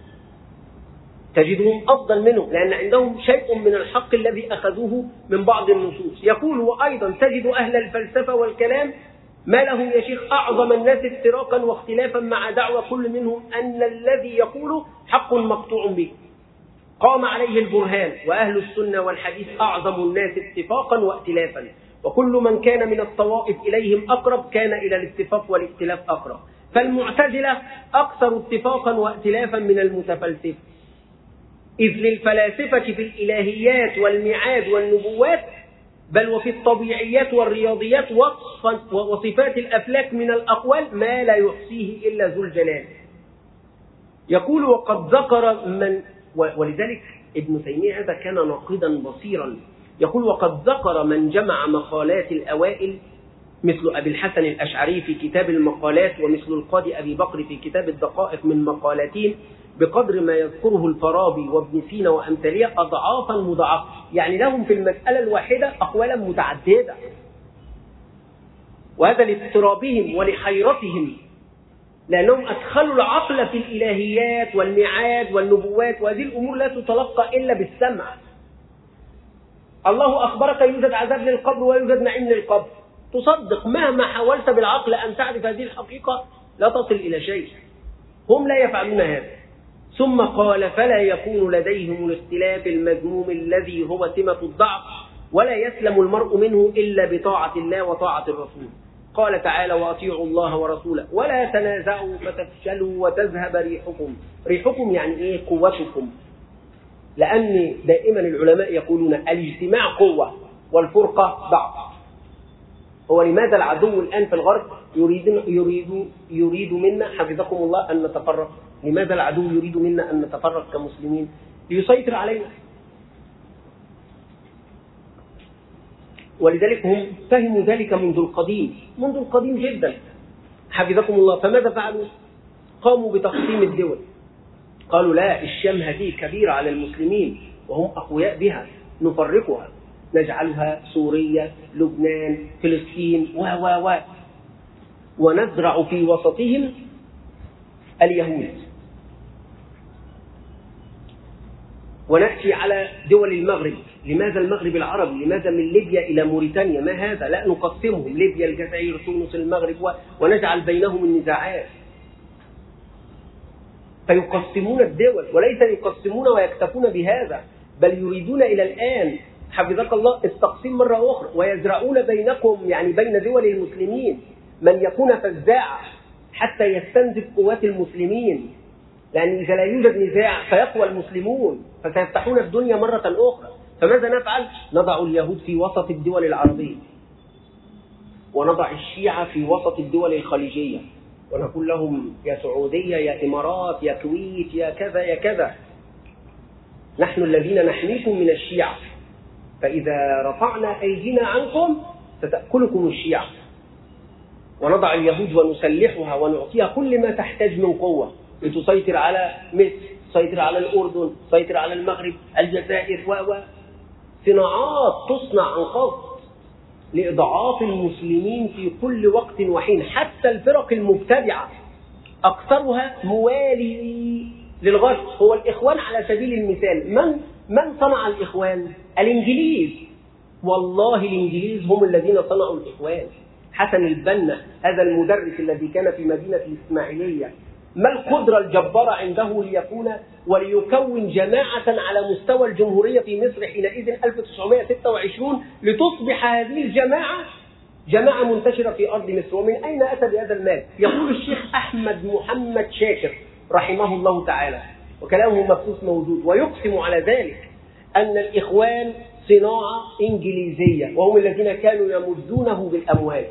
تجدهم أفضل منهم لأن عندهم شيء من الحق الذي أخذوه من بعض النصوص. يقول وأيضا تجد أهل الفلسفة والكلام ما لهم يا شيخ أعظم الناس افتراقا واختلافا، مع دعوى كل منهم أن الذي يقوله حق مقطوع به قام عليه البرهان. وأهل السنة والحديث أعظم الناس اتفاقا وائتلافا، وكل من كان من الطوائف إليهم أقرب كان إلى الاتفاق والائتلاف أقرب. فالمعتزلة أكثر اتفاقا وائتلافا من المتفلسفة، إذ للفلاسفة في الإلهيات والميعاد والنبوات بل وفي الطبيعيات والرياضيات وصفات الأفلاك من الأقوال ما لا يحصيه إلا ذو الجلال. يقول وقد ذكر من، ولذلك ابن تيمية هذا كان ناقدا بصيرا، يقول وقد ذكر من جمع مقالات الأوائل مثل أبي الحسن الأشعري في كتاب المقالات، ومثل القاضي أبي بكر في كتاب الدقائق من مقالاتهم بقدر ما يذكره الفارابي وابن سينا وأمثاليه أضعافا مضاعفة، يعني لهم في المسألة الواحدة أقوالا متعددة. وهذا لاضطرابهم ولحيرتهم، لأنهم أدخلوا العقل في الإلهيات والميعاد والنبوات، وهذه الأمور لا تتلقى إلا بالسمع. الله أخبرك يوجد عذاب للقبر ويوجد نعيم للقبر، تصدق مهما حاولت بالعقل أن تعرف هذه الحقيقة لا تصل إلى شيء. هم لا يفعلون هذا. ثم قال فلا يكون لديهم الاختلاف المذموم الذي هو سمة الضعف، ولا يسلم المرء منه إلا بطاعة الله وطاعة الرسول. قال تعالى وأطيعوا الله ورسوله ولا تنازعوا فتفشلوا وتذهب ريحكم. ريحكم يعني إيه؟ قوتكم، لأن دائما العلماء يقولون الاجتماع قوة والفرقة ضعف. هو لماذا العدو الآن في الغرب يريد منا حفظكم الله أن نتفرق؟ لماذا العدو يريد منا أن نتفرق كمسلمين؟ ليسيطر علينا. ولذلك هم فهموا ذلك منذ القديم جدا حفظكم الله. فماذا فعلوا؟ قاموا بتقسيم الدول، قالوا لا، الشام هذه كبيرة على المسلمين وهم أقوياء بها، نفرقها نجعلها سوريا، لبنان، فلسطين ونزرع في وسطهم اليهود. ونأتي على دول المغرب، لماذا المغرب العربي؟ لماذا من ليبيا إلى موريتانيا؟ ما هذا؟ لا، نقسمهم، ليبيا، الجزائر، تونس، المغرب، ونجعل بينهم النزاعات. فيقسمون الدول، وليس يقسمون ويكتفون بهذا، بل يريدون إلى الآن حفظك الله التقسيم مرة أخرى، ويزرعون بينكم يعني بين دول المسلمين من يكون فزاعا حتى يستنزف قوات المسلمين، لأن إذا لا يوجد نزاع فيقوى المسلمون فسيفتحون الدنيا مرة أخرى. فماذا نفعل؟ نضع اليهود في وسط الدول العربية، ونضع الشيعة في وسط الدول الخليجية، ونقول لهم يا سعودية، يا إمارات، يا كويت، يا كذا يا كذا، نحن الذين نحميكم من الشيعة، فإذا رفعنا أيدينا عنكم ستأكلكم الشيعة. ونضع اليهود ونسلحها ونعطيها كل ما تحتاج من قوة لتسيطر على مصر، تسيطر على الأردن، تسيطر على المغرب، الجزائر، صناعات تصنع عن قصد لإضعاف المسلمين في كل وقت وحين. حتى الفرق المبتدعة أكثرها موالي للغرب. هو الإخوان على سبيل المثال، من صنع الإخوان؟ الإنجليز. والله الإنجليز هم الذين صنعوا الإخوان. حسن البنا هذا المدرس الذي كان في مدينة الإسماعيلية، ما القدرة الجبارة عنده وليكون جماعة على مستوى الجمهورية في مصر حينئذ 1926 لتصبح هذه الجماعة جماعة منتشرة في أرض مصر. ومن أين أتى بهذا المال؟ يقول الشيخ أحمد محمد شاكر رحمه الله تعالى، وكلامه مبثوث موجود، ويقسم على ذلك أن الإخوان صناعة إنجليزية، وهم الذين كانوا يمدونه بالأموال.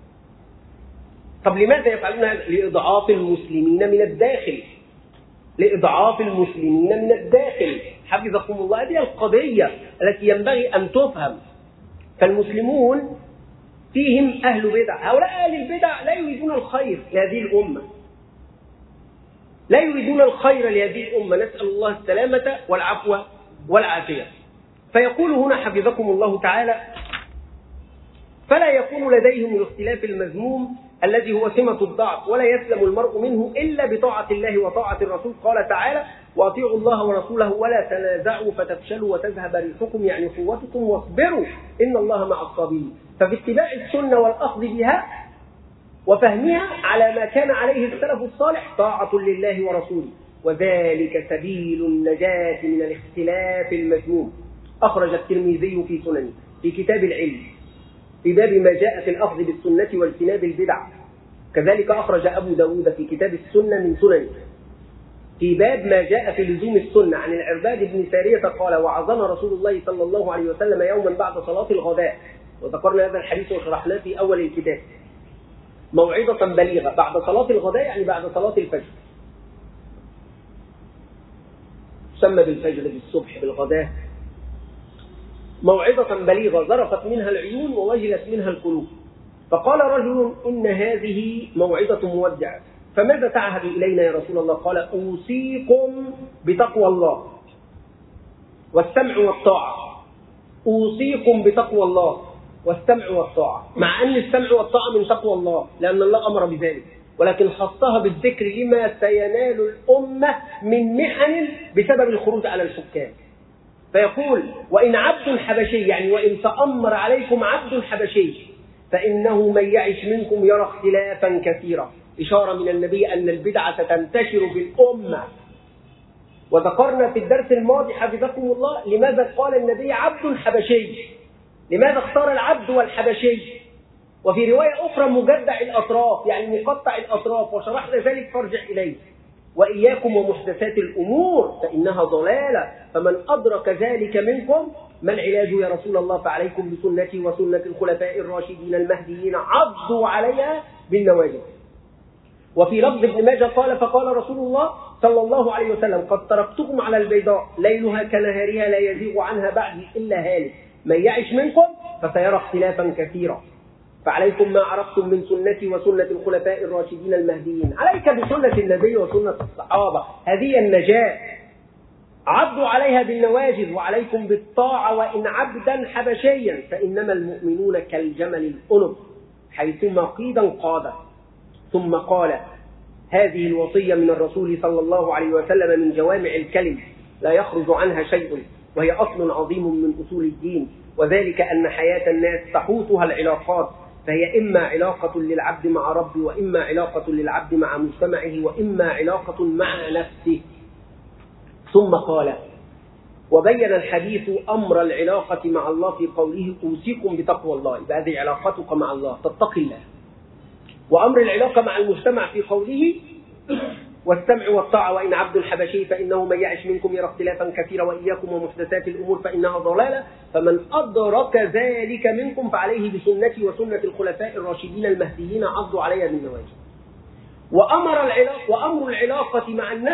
طب لماذا يفعلون هذا؟ لإضعاف المسلمين من الداخل، لإضعاف المسلمين من الداخل. حفظكم الله، هذه القضية التي ينبغي أن تفهم. فالمسلمون فيهم أهل بدع، هؤلاء أهل البدع لا يريدون الخير لهذه الأمة، لا يريدون الخير لهذه الأمة، نسأل الله السلامة والعفو والعافية. فيقول هنا حفظكم الله تعالى: فلا يكون لديهم الاختلاف المذموم الذي هو سمة الضعف، ولا يسلم المرء منه إلا بطاعة الله وطاعة الرسول. قال تعالى: وأطيعوا الله ورسوله ولا تنازعوا فتفشلوا وتذهب ريحكم، يعني قوتكم، واصبروا إن الله مع الصابرين. ففي اتباع السنة والأخذ بها وفهمها على ما كان عليه السلف الصالح طاعة لله ورسوله، وذلك سبيل النجاة من الاختلاف المذموم. أخرج الترمذي في سننه في كتاب العلم في باب ما جاء في الأخذ بالسنة واجتناب البدع. كذلك أخرج أبو داود في كتاب السنة من سننه في باب ما جاء في لزوم السنة عن العرباد بن سارية قال: وعظنا رسول الله صلى الله عليه وسلم يوما بعد صلاة الغداء، وذكرنا هذا الحديث وشرحناه في أول الكتاب، موعظة بليغة بعد صلاة الغداء، يعني بعد صلاة الفجر، تسمى بالفجر، بالصبح، بالغداء، موعظة بليغة ذرفت منها العيون ووجلت منها القلوب. فقال رجل: إن هذه موعظة مودع، فماذا تعهد إلينا يا رسول الله؟ قال: أوصيكم بتقوى الله والسمع والطاعة. أوصيكم بتقوى الله والسمع والطاعة، مع أن السمع والطاعة من تقوى الله لأن الله أمر بذلك، ولكن خصها بالذكر لما سينال الأمة من محن بسبب الخروج على الحكام. فيقول: وإن عبد حبشي، يعني وإن تأمر عليكم عبد حبشي، فإنه من يعش منكم يرى اختلافا كثيرا. إشارة من النبي أن البدعة تنتشر في الأمة. وذكرنا في الدرس الماضي حفظكم الله لماذا قال النبي عبد حبشي، لماذا اختار العبد والحبشي، وفي رواية أخرى مجدع الأطراف، يعني مقطع الأطراف، وشرحنا ذلك فارجع إليه. وإياكم ومحدثات الأمور فإنها ضلالة، فمن أدرك ذلك منكم. ما العلاج يا رسول الله؟ فعليكم بسنتي وسنة الخلفاء الراشدين المهديين، عضوا عليها بالنواجذ. وفي لفظ ابن ماجه قال: فقال رسول الله صلى الله عليه وسلم: قد تركتكم على البيضاء ليلها كنهارها لا يزيغ عنها بعدي إلا هالك، من يعش منكم فسيرى اختلافا كثيرا، فعليكم ما عرفتم من سنتي وسنة الخلفاء الراشدين المهديين. عليك بسنة النبي وسنة الصحابة، هذه النجاة، عضوا عليها بالنواجذ. وعليكم بالطاعة وإن عبدا حبشيا، فإنما المؤمنون كالجمل الأنب حيثما قيدا قادا. ثم قال: هذه الوصية من الرسول صلى الله عليه وسلم من جوامع الكلم لا يخرج عنها شيء، وهي أصل عظيم من أصول الدين، وذلك أن حياة الناس تحوطها العلاقات، فهي إما علاقة للعبد مع ربه، وإما علاقة للعبد مع مجتمعه، وإما علاقة مع نفسه. ثم قال: وبين الحديث أمر العلاقة مع الله في قوله: أوصيكم بتقوى الله، يبقى هذه علاقتك مع الله، تتقي الله. وأمر العلاقة مع المجتمع في قوله: والسمع والطاعة وإن عبد الحبشي، فإنه من يعش منكم يرى اختلافا كثيرا، وإياكم ومحدثات الأمور فإنها ضلالة، فمن أدرك ذلك منكم فعليه بسنتي وسنة الخلفاء الراشدين المهديين، عضوا عليها بالنواجذ. وأمر العلاقة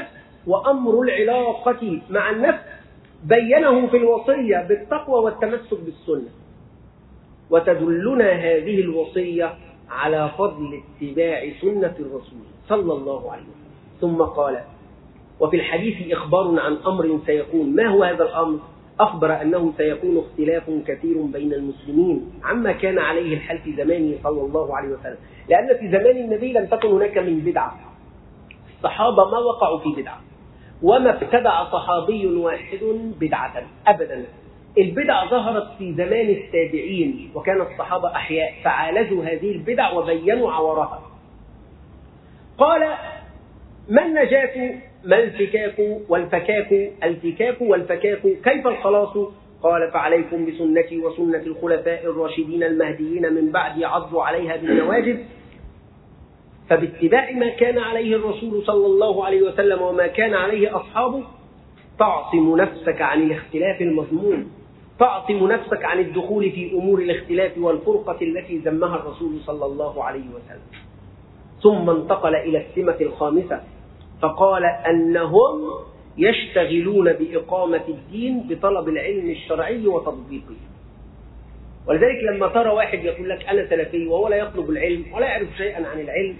مع النفس بينه في الوصية بالتقوى والتمسك بالسنة. وتدلنا هذه الوصية على فضل اتباع سنة الرسول صلى الله عليه وسلم. ثم قال: وفي الحديث إخبار عن أمر سيكون. ما هو هذا الأمر؟ أخبر أنه سيكون اختلاف كثير بين المسلمين عما كان عليه الحال في زمانه صلى الله عليه وسلم، لأن في زمان النبي لم تكن هناك من بدعة، الصحابة ما وقعوا في بدعة، وما ابتدع صحابي واحد بدعة أبدا. البدع ظهرت في زمان التابعين، وكان الصحابة أحياء فعالجوا هذه البدع وبينوا عورها. قال: ما النجاة؟ ما الفكاك والفكاك؟ الفكاك والفكاك، كيف الخلاص؟ قال: فعليكم بسنتي وسنة الخلفاء الراشدين المهديين من بعدي عضوا عليها بالنواجذ. فباتباع ما كان عليه الرسول صلى الله عليه وسلم وما كان عليه أصحابه تعصم نفسك عن الاختلاف المذموم، تعصم نفسك عن الدخول في أمور الاختلاف والفرقة التي ذمها الرسول صلى الله عليه وسلم. ثم انتقل إلى السمة الخامسة فقال أنهم يشتغلون بإقامة الدين بطلب العلم الشرعي وتطبيقه. ولذلك لما ترى واحد يقول لك أنا سلفي وهو لا يطلب العلم ولا يعرف شيئا عن العلم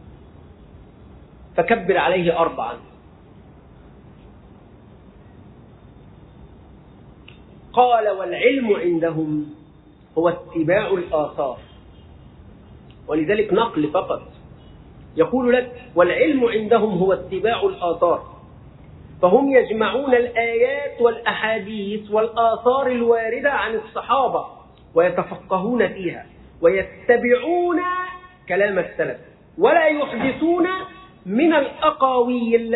فكبر عليه 4. قال: والعلم عندهم هو اتباع الآثار. ولذلك نقل فقط يقول لك: والعلم عندهم هو اتباع الآثار، فهم يجمعون الآيات والأحاديث والآثار الواردة عن الصحابة ويتفقهون فيها ويتبعون كلام السلف ولا يحدثون من الأقاويل.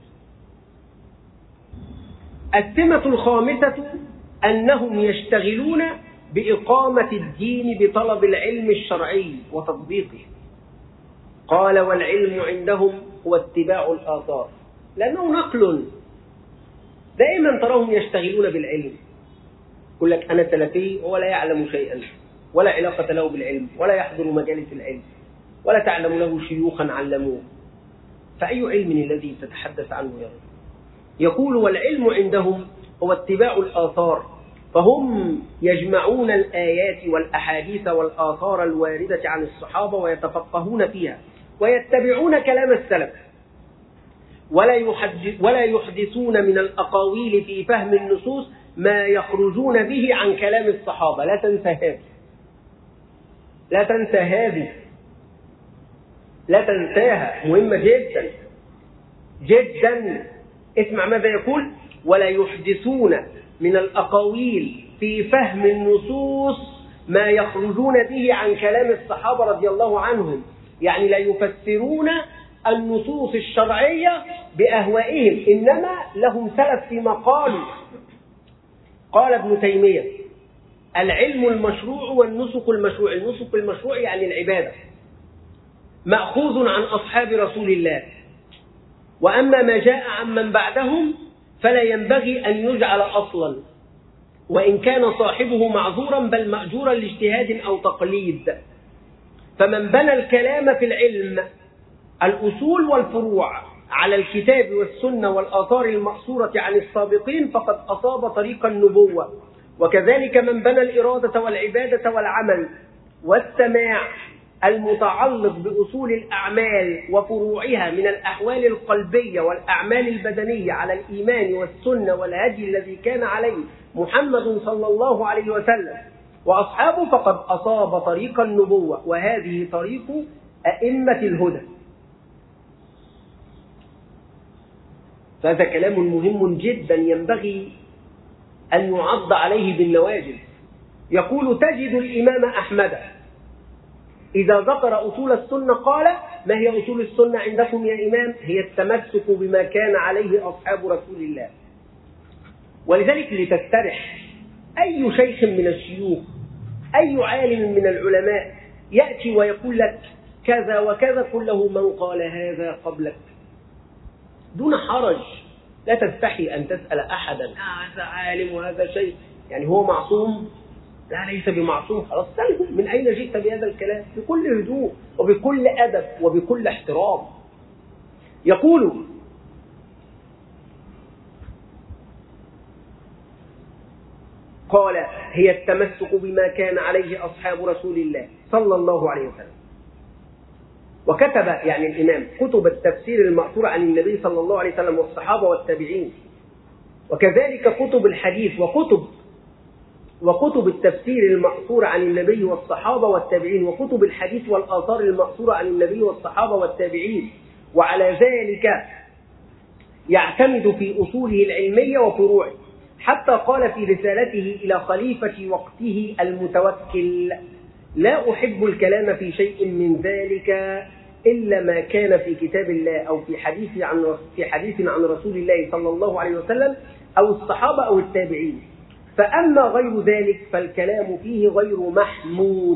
السمة الخامسة أنهم يشتغلون بإقامة الدين بطلب العلم الشرعي وتطبيقه. قال: والعلم عندهم هو اتباع الآثار، لأنه نقل. دائما تراهم يشتغلون بالعلم، يقول لك أنا سلفي ولا يعلم شيئا ولا علاقة له بالعلم ولا يحضر مجالس العلم ولا تعلم له شيوخا علموه، فأي علم الذي تتحدث عنه يا رب؟ يقول: والعلم عندهم هو اتباع الآثار، فهم يجمعون الآيات والأحاديث والآثار الواردة عن الصحابة ويتفقهون فيها ويتبعون كلام السلف ولا يحدثون من الأقاويل في فهم النصوص ما يخرجون به عن كلام الصحابة. لا تنسى هذه، لا تنسى هذه، لا تنساها، مهمة جدا جدا. اسمع ماذا يقول: ولا يحدثون من الأقاويل في فهم النصوص ما يخرجون به عن كلام الصحابة رضي الله عنهم، يعني لا يفسرون النصوص الشرعية بأهوائهم، إنما لهم سلف فيما قالوا. قال ابن تيمية: العلم المشروع والنسك المشروع. النسك المشروع يعني العبادة، مأخوذ عن أصحاب رسول الله، وأما ما جاء عن من بعدهم فلا ينبغي أن يجعل أصلا، وإن كان صاحبه معذورا بل مأجورا لاجتهاد أو تقليد. فمن بنى الكلام في العلم الأصول والفروع على الكتاب والسنة والآثار المأثورة عن السابقين فقد أصاب طريق النبوة. وكذلك من بنى الإرادة والعبادة والعمل والسماع المتعلق بأصول الأعمال وفروعها من الأحوال القلبية والأعمال البدنية على الإيمان والسنة والهدي الذي كان عليه محمد صلى الله عليه وسلم وأصحابه فقد أصاب طريق النبوة، وهذه طريق أئمة الهدى. فهذا كلام مهم جدا ينبغي أن يعض عليه بالنواجذ. يقول: تجد الإمام أحمد إذا ذكر أصول السنة قال: ما هي أصول السنة عندكم يا إمام؟ هي التمسك بما كان عليه أصحاب رسول الله. ولذلك لتسترح، أي شيخ من الشيوخ، أي عالم من العلماء يأتي ويقول لك كذا وكذا، قل له: من قال هذا قبلك؟ دون حرج، لا تستحي أن تسأل أحدا هذا عالم وهذا شيخ، يعني هو معصوم؟ لا، ليس بمعصوم. خلاص سأله: من أين جئت بهذا الكلام؟ بكل هدوء وبكل أدب وبكل احترام. يقول: قال: هي التمسك بما كان عليه أصحاب رسول الله صلى الله عليه وسلم. وكتب يعني الإمام كتب التفسير المأثورة عن النبي صلى الله عليه وسلم والصحابة والتابعين، وكذلك كتب الحديث وكتب التفسير المأثورة عن النبي والصحابة والتابعين، وكتب الحديث والآثار المأثورة عن النبي والصحابة والتابعين، وعلى ذلك يعتمد في أصوله العلمية وفروعه، حتى قال في رسالته إلى خليفة وقته المتوكل: لا أحب الكلام في شيء من ذلك إلا ما كان في كتاب الله أو في حديث عن رسول الله صلى الله عليه وسلم أو الصحابة أو التابعين. فأما غير ذلك فالكلام فيه غير محمود.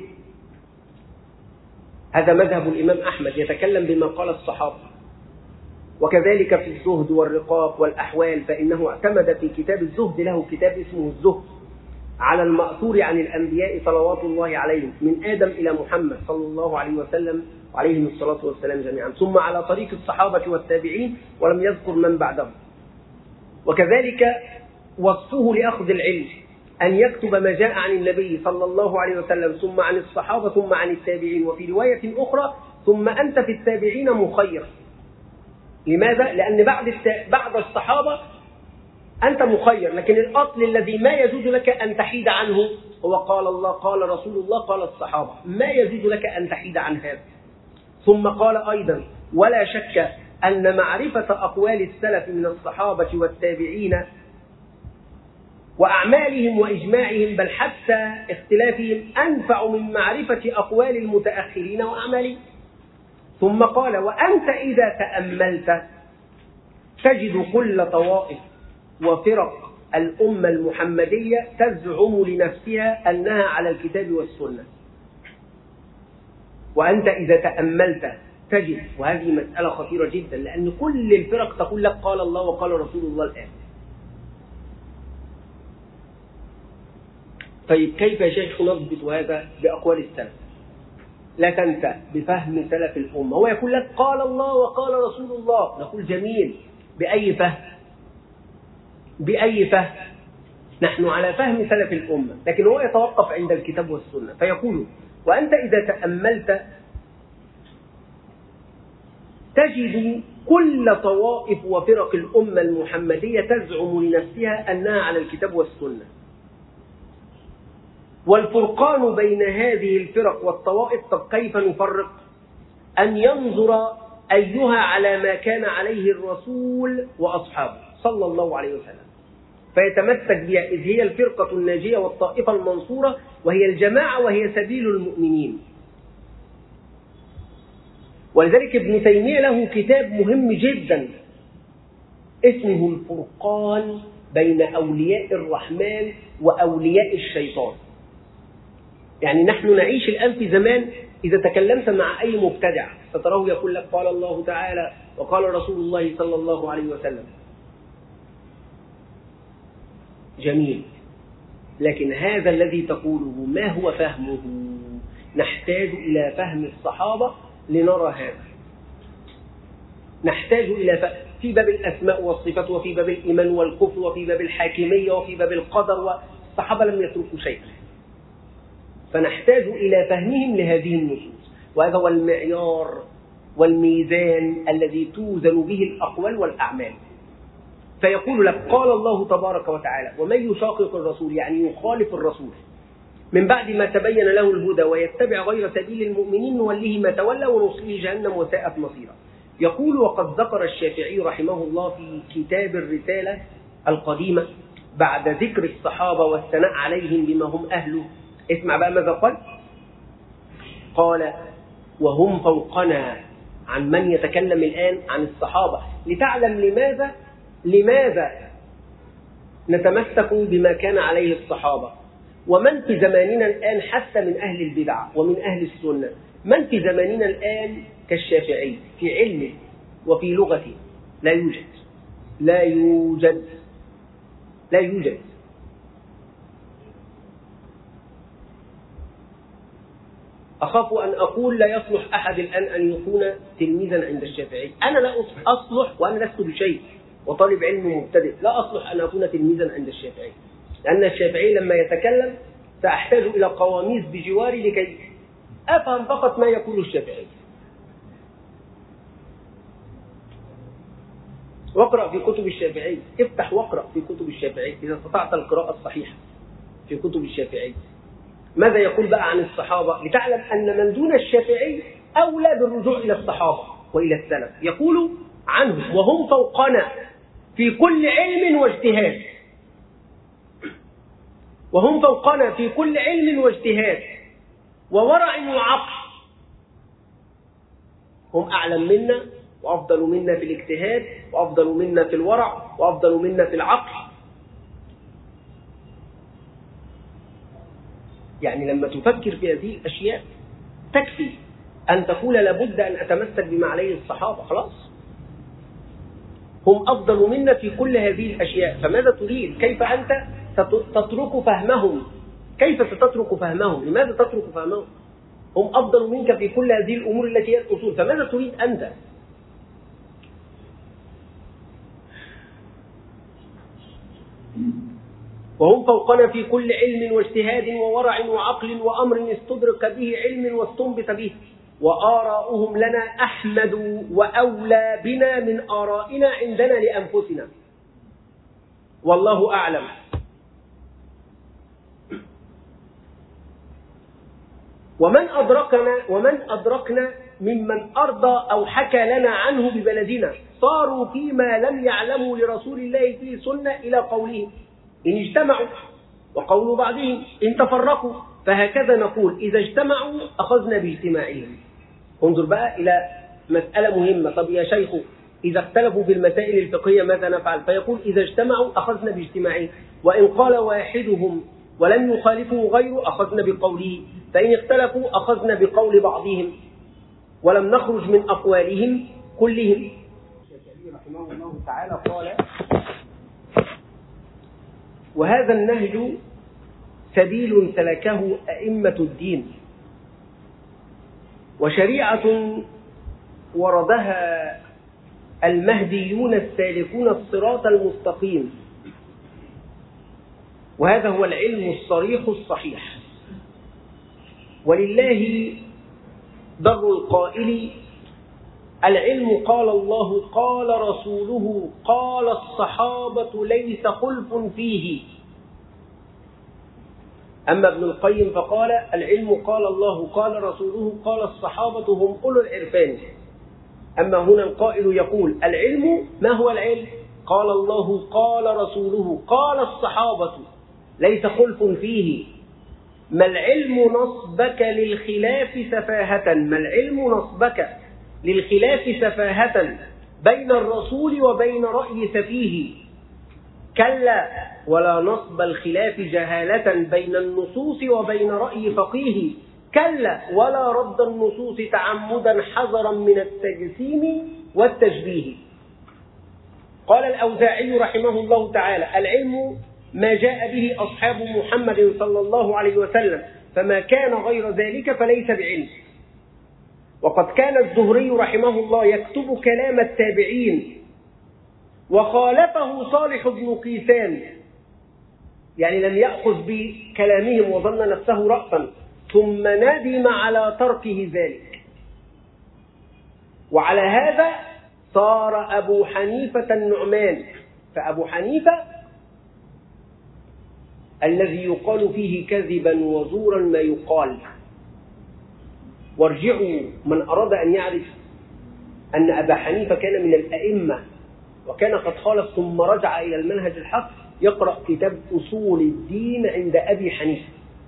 هذا مذهب الإمام أحمد، يتكلم بما قال الصحابة. وكذلك في الزهد والرقاق والأحوال، فإنه اعتمد في كتاب الزهد، له كتاب اسمه الزهد، على المأثور عن الأنبياء صلوات الله عليهم من آدم إلى محمد صلى الله عليه وسلم عليهم الصلاة والسلام جميعا، ثم على طريق الصحابة والتابعين، ولم يذكر من بعدهم. وكذلك وصفه لأخذ العلم أن يكتب ما جاء عن النبي صلى الله عليه وسلم، ثم عن الصحابة، ثم عن التابعين، وفي رواية أخرى ثم أنت في التابعين مخير. لماذا؟ لأن بعد الصحابة أنت مخير، لكن الأصل الذي ما يجوز لك أن تحيد عنه هو قال الله، قال رسول الله، قال الصحابة، ما يجوز لك أن تحيد عن هذا. ثم قال أيضا: ولا شك أن معرفة أقوال السلف من الصحابة والتابعين وأعمالهم وإجماعهم، بل حتى اختلافهم، أنفع من معرفة أقوال المتأخرين وأعمالهم. ثم قال: وأنت إذا تأملت تجد كل طوائف وفرق الأمة المحمدية تزعم لنفسها أنها على الكتاب والسنة. وأنت إذا تأملت تجد، وهذه مسألة خطيرة جدا، لأن كل الفرق تقول لك قال الله وقال رسول الله الآن. طيب كيف يا شيخ نضبط هذا بأقوال السلف؟ لا تنسى بفهم سلف الأمة. هو يقول لك قال الله وقال رسول الله، نقول جميل، بأي فهم؟ بأي فهم؟ نحن على فهم سلف الأمة، لكن هو يتوقف عند الكتاب والسنة، فيقول: وأنت إذا تأملت تجد كل طوائف وفرق الأمة المحمدية تزعم لنفسها أنها على الكتاب والسنة. والفرقان بين هذه الفرق والطوائف، طب كيف نفرق؟ أن ينظر أيها على ما كان عليه الرسول وأصحابه صلى الله عليه وسلم، فيتمسك بها، إذ هي الفرقة الناجية والطائفة المنصورة، وهي الجماعة، وهي سبيل المؤمنين. ولذلك ابن تيمية له كتاب مهم جدا اسمه الفرقان بين أولياء الرحمن وأولياء الشيطان. يعني نحن نعيش الآن في زمان إذا تكلمت مع أي مبتدع فتراه يقول لك قال الله تعالى وقال رسول الله صلى الله عليه وسلم. جميل، لكن هذا الذي تقوله ما هو فهمه؟ نحتاج إلى فهم الصحابة لنرى هذا. نحتاج إلى فهم في باب الأسماء والصفات، وفي باب الإيمان والكفر، وفي باب الحاكمية، وفي باب القدر، والصحابة لم يتركوا شيئا. فنحتاج إلى فهمهم لهذه النصوص، وهذا هو المعيار والميزان الذي توزن به الأقوال والأعمال. فيقول لك قال الله تبارك وتعالى: ومن يشاقق الرسول، يعني يخالف الرسول، من بعد ما تبين له الهدى ويتبع غير سبيل المؤمنين نوله ما تولى ونصله جهنم وساءت مصيرا. يقول: وقد ذكر الشافعي رحمه الله في كتاب الرسالة القديمة بعد ذكر الصحابة والثناء عليهم بما هم أهله، اسمع بقى ماذا قال. قال: وهم فوقنا. عن من يتكلم الآن؟ عن الصحابة، لتعلم لماذا نتمسك بما كان عليه الصحابة. ومن في زماننا الآن حتى من أهل البدع ومن أهل السنة، من في زماننا الآن كالشافعي في علمه وفي لغته؟ لا يوجد، لا يوجد، لا يوجد. أخاف أن أقول لا يصلح أحد الآن أن يكون تلميذا عند الشافعي. أنا لا أصلح، وأنا لست بشيء وطالب علم مبتدئ، لا أصلح أن أكون تلميذا عند الشافعي، لأن الشافعي لما يتكلم سأحتاج إلى قواميس بجواري لكي أفهم فقط ما يقول الشافعي. واقرأ في كتب الشافعي، افتح واقرأ في كتب الشافعي إذا استطعت القراءة الصحيحة في كتب الشافعي. ماذا يقول بقى عن الصحابة؟ لتعلم أن من دون الشافعي أولى بالرجوع إلى الصحابة وإلى السلف. يقول عنهم: وهم فوقنا في كل علم واجتهاد. وهم فوقنا في كل علم واجتهاد وورع وعقل. هم أعلم منا وأفضل منا في الاجتهاد، وأفضل منا في الورع، وأفضل منا في العقل. يعني لما تفكر في هذه الأشياء تكفي أن تقول لابد أن أتمسك بما عليه الصحابة. خلاص، هم أفضل منا في كل هذه الأشياء، فماذا تريد؟ كيف أنت تترك فهمهم؟ كيف ستترك فهمهم؟ لماذا تترك فهمهم؟ هم أفضل منك في كل هذه الأمور التي هي الأصول، فماذا تريد أنت؟ وهم فوقنا في كل علم واجتهاد وورع وعقل وأمر استدرك به علم واستنبط به، وآراؤهم لنا أحمد وأولى بنا من آرائنا عندنا لأنفسنا، والله أعلم. ومن أدركنا ممن أرضى أو حكى لنا عنه ببلدنا صاروا فيما لم يعلموا لرسول الله فيه سنة إلى قوله إن اجتمعوا، وقول بعضهم إن تفرقوا، فهكذا نقول إذا اجتمعوا أخذنا باجتماعهم. انظر بقى إلى مسألة مهمة. طب يا شيخ إذا اختلفوا في المسائل الفقهية ماذا نفعل؟ فيقول إذا اجتمعوا أخذنا باجتماعهم، وإن قال واحدهم ولم يخالفه غيره أخذنا بقوله، فإن اختلفوا أخذنا بقول بعضهم ولم نخرج من أقوالهم كلهم. الشافعي رحمه الله تعالى قال: وهذا النهج سبيل سلكه أئمة الدين، وشريعة وردها المهديون السالكون الصراط المستقيم، وهذا هو العلم الصريح الصحيح. ولله در القائل: العلم قال الله قال رسوله قال الصحابة ليس خلف فيه. أما ابن القيم فقال: العلم قال الله قال رسوله قال الصحابة هم أولو العرفان. أما هنا القائل يقول: العلم ما هو العلم؟ قال الله قال رسوله قال الصحابة ليس خلف فيه. ما العلم نصبك للخلاف سفاهة، ما العلم نصبك للخلاف سفاهة بين الرسول وبين رأي سفيه. كلا، ولا نصب الخلاف جهالة بين النصوص وبين رأي فقيه. كلا، ولا رد النصوص تعمدا حذرا من التجسيم والتشبيه. قال الأوزاعي رحمه الله تعالى: العلم ما جاء به أصحاب محمد صلى الله عليه وسلم، فما كان غير ذلك فليس بعلم. وقد كان الزهري رحمه الله يكتب كلام التابعين، وخالفه صالح بن كيسان، يعني لم يأخذ بكلامهم وظن نفسه رأسا، ثم ندم على تركه ذلك. وعلى هذا صار أبو حنيفة النعمان. فأبو حنيفة الذي يقال فيه كذبا وزورا ما يقال. وارجعوا من أراد أن يعرف أن أبا حنيفة كان من الأئمة وكان قد خالف ثم رجع إلى المنهج الحق، يقرأ كتاب أصول الدين عند أبي حنيفة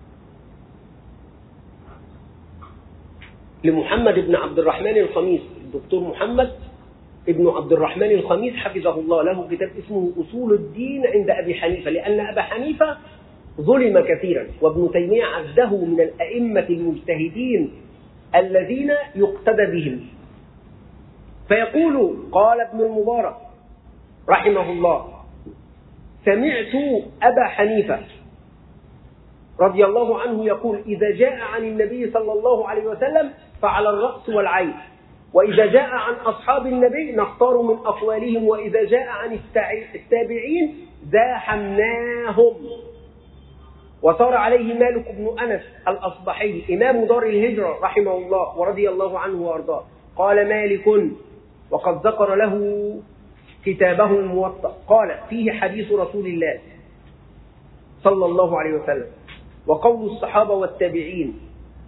لمحمد بن عبد الرحمن الخميس. الدكتور محمد ابن عبد الرحمن الخميس حفظه الله له كتاب اسمه أصول الدين عند أبي حنيفة، لأن أبا حنيفة ظلم كثيرا، وابن تيمية عده من الأئمة المجتهدين الذين يقتدى بهم. فيقول: قال ابن المبارك رحمه الله: سمعت أبا حنيفة رضي الله عنه يقول: إذا جاء عن النبي صلى الله عليه وسلم فعلى الرأس والعين، وإذا جاء عن أصحاب النبي نختار من أقوالهم، وإذا جاء عن التابعين زاحمناهم. وصار عليه مالك بن أنس الأصبحي إمام دار الهجرة رحمه الله ورضي الله عنه وأرضاه. قال مالك، وقد ذكر له كتابه الموطأ، قال: فيه حديث رسول الله صلى الله عليه وسلم، وقول الصحابة والتابعين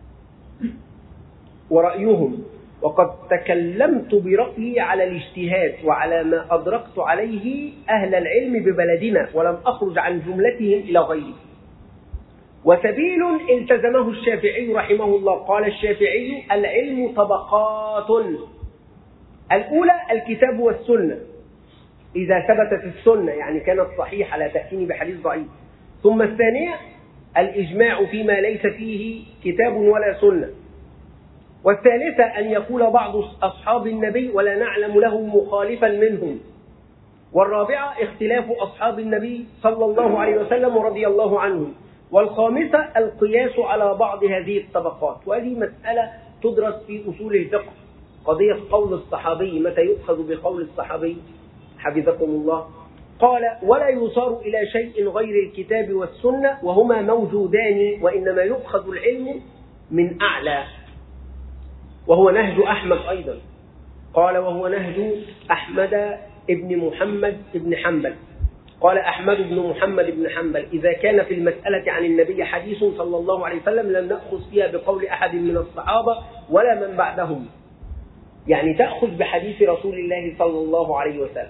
ورأيهم، وقد تكلمت برأيي على الاجتهاد وعلى ما أدركت عليه أهل العلم ببلدنا، ولم أخرج عن جملتهم إلى غيره. وسبيل التزمه الشافعي رحمه الله. قال الشافعي: العلم طبقات، الأولى الكتاب والسنة، إذا ثبتت السنة يعني كانت صحيحة لا تأتيني بحديث ضعيف. ثم الثانية الإجماع فيما ليس فيه كتاب ولا سنة. والثالثة أن يقول بعض أصحاب النبي ولا نعلم له مخالفا منهم. والرابعة اختلاف أصحاب النبي صلى الله عليه وسلم ورضي الله عنهم. والخامسة القياس على بعض هذه الطبقات. وهذه مسألة تدرس في أصول الفقه، قضية قول الصحابي، متى يؤخذ بقول الصحابي حفظكم الله. قال: ولا يصار إلى شيء غير الكتاب والسنة وهما موجودان، وإنما يؤخذ العلم من أعلى، وهو نهج أحمد أيضا. قال: وهو نهج أحمد ابن محمد ابن حنبل. قال أحمد بن محمد بن حنبل: إذا كان في المسألة عن النبي حديث صلى الله عليه وسلم لم نأخذ فيها بقول أحد من الصحابة ولا من بعدهم. يعني تأخذ بحديث رسول الله صلى الله عليه وسلم.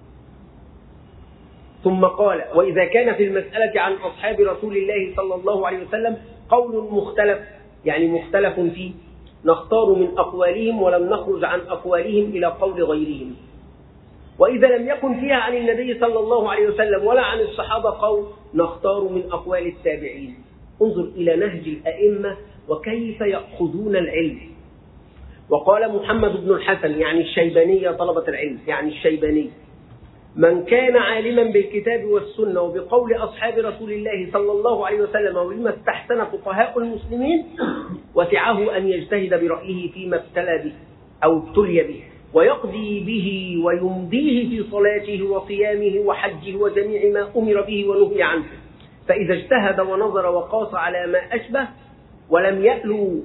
ثم قال: وإذا كان في المسألة عن أصحاب رسول الله صلى الله عليه وسلم قول مختلف، يعني مختلف فيه، نختار من أقوالهم ولم نخرج عن أقوالهم إلى قول غيرهم. وإذا لم يكن فيها عن النبي صلى الله عليه وسلم ولا عن الصحابة قول، نختار من أقوال التابعين. انظر إلى نهج الأئمة وكيف يأخذون العلم. وقال محمد بن الحسن، يعني الشيباني، طلبة العلم، يعني الشيباني: من كان عالما بالكتاب والسنة وبقول أصحاب رسول الله صلى الله عليه وسلم وبما استحسن فقهاء المسلمين وسعه أن يجتهد برأيه فيما ابتلى به أو ابتلي به، ويقضي به ويمضيه في صلاته وصيامه وحجه وجميع ما أمر به ونهي عنه. فإذا اجتهد ونظر وقاس على ما أشبه ولم يألو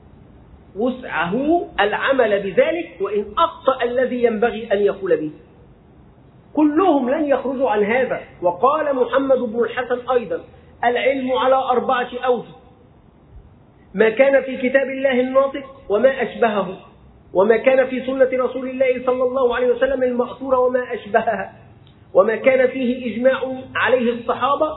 وسعه العمل بذلك، وإن أخطأ الذي ينبغي أن يقول به. كلهم لن يخرجوا عن هذا. وقال محمد بن الحسن أيضا: العلم على 4 أوجه: ما كان في كتاب الله الناطق وما أشبهه، وما كان في سنة رسول الله صلى الله عليه وسلم المأثورة وما أشبهها، وما كان فيه إجماع عليه الصحابة،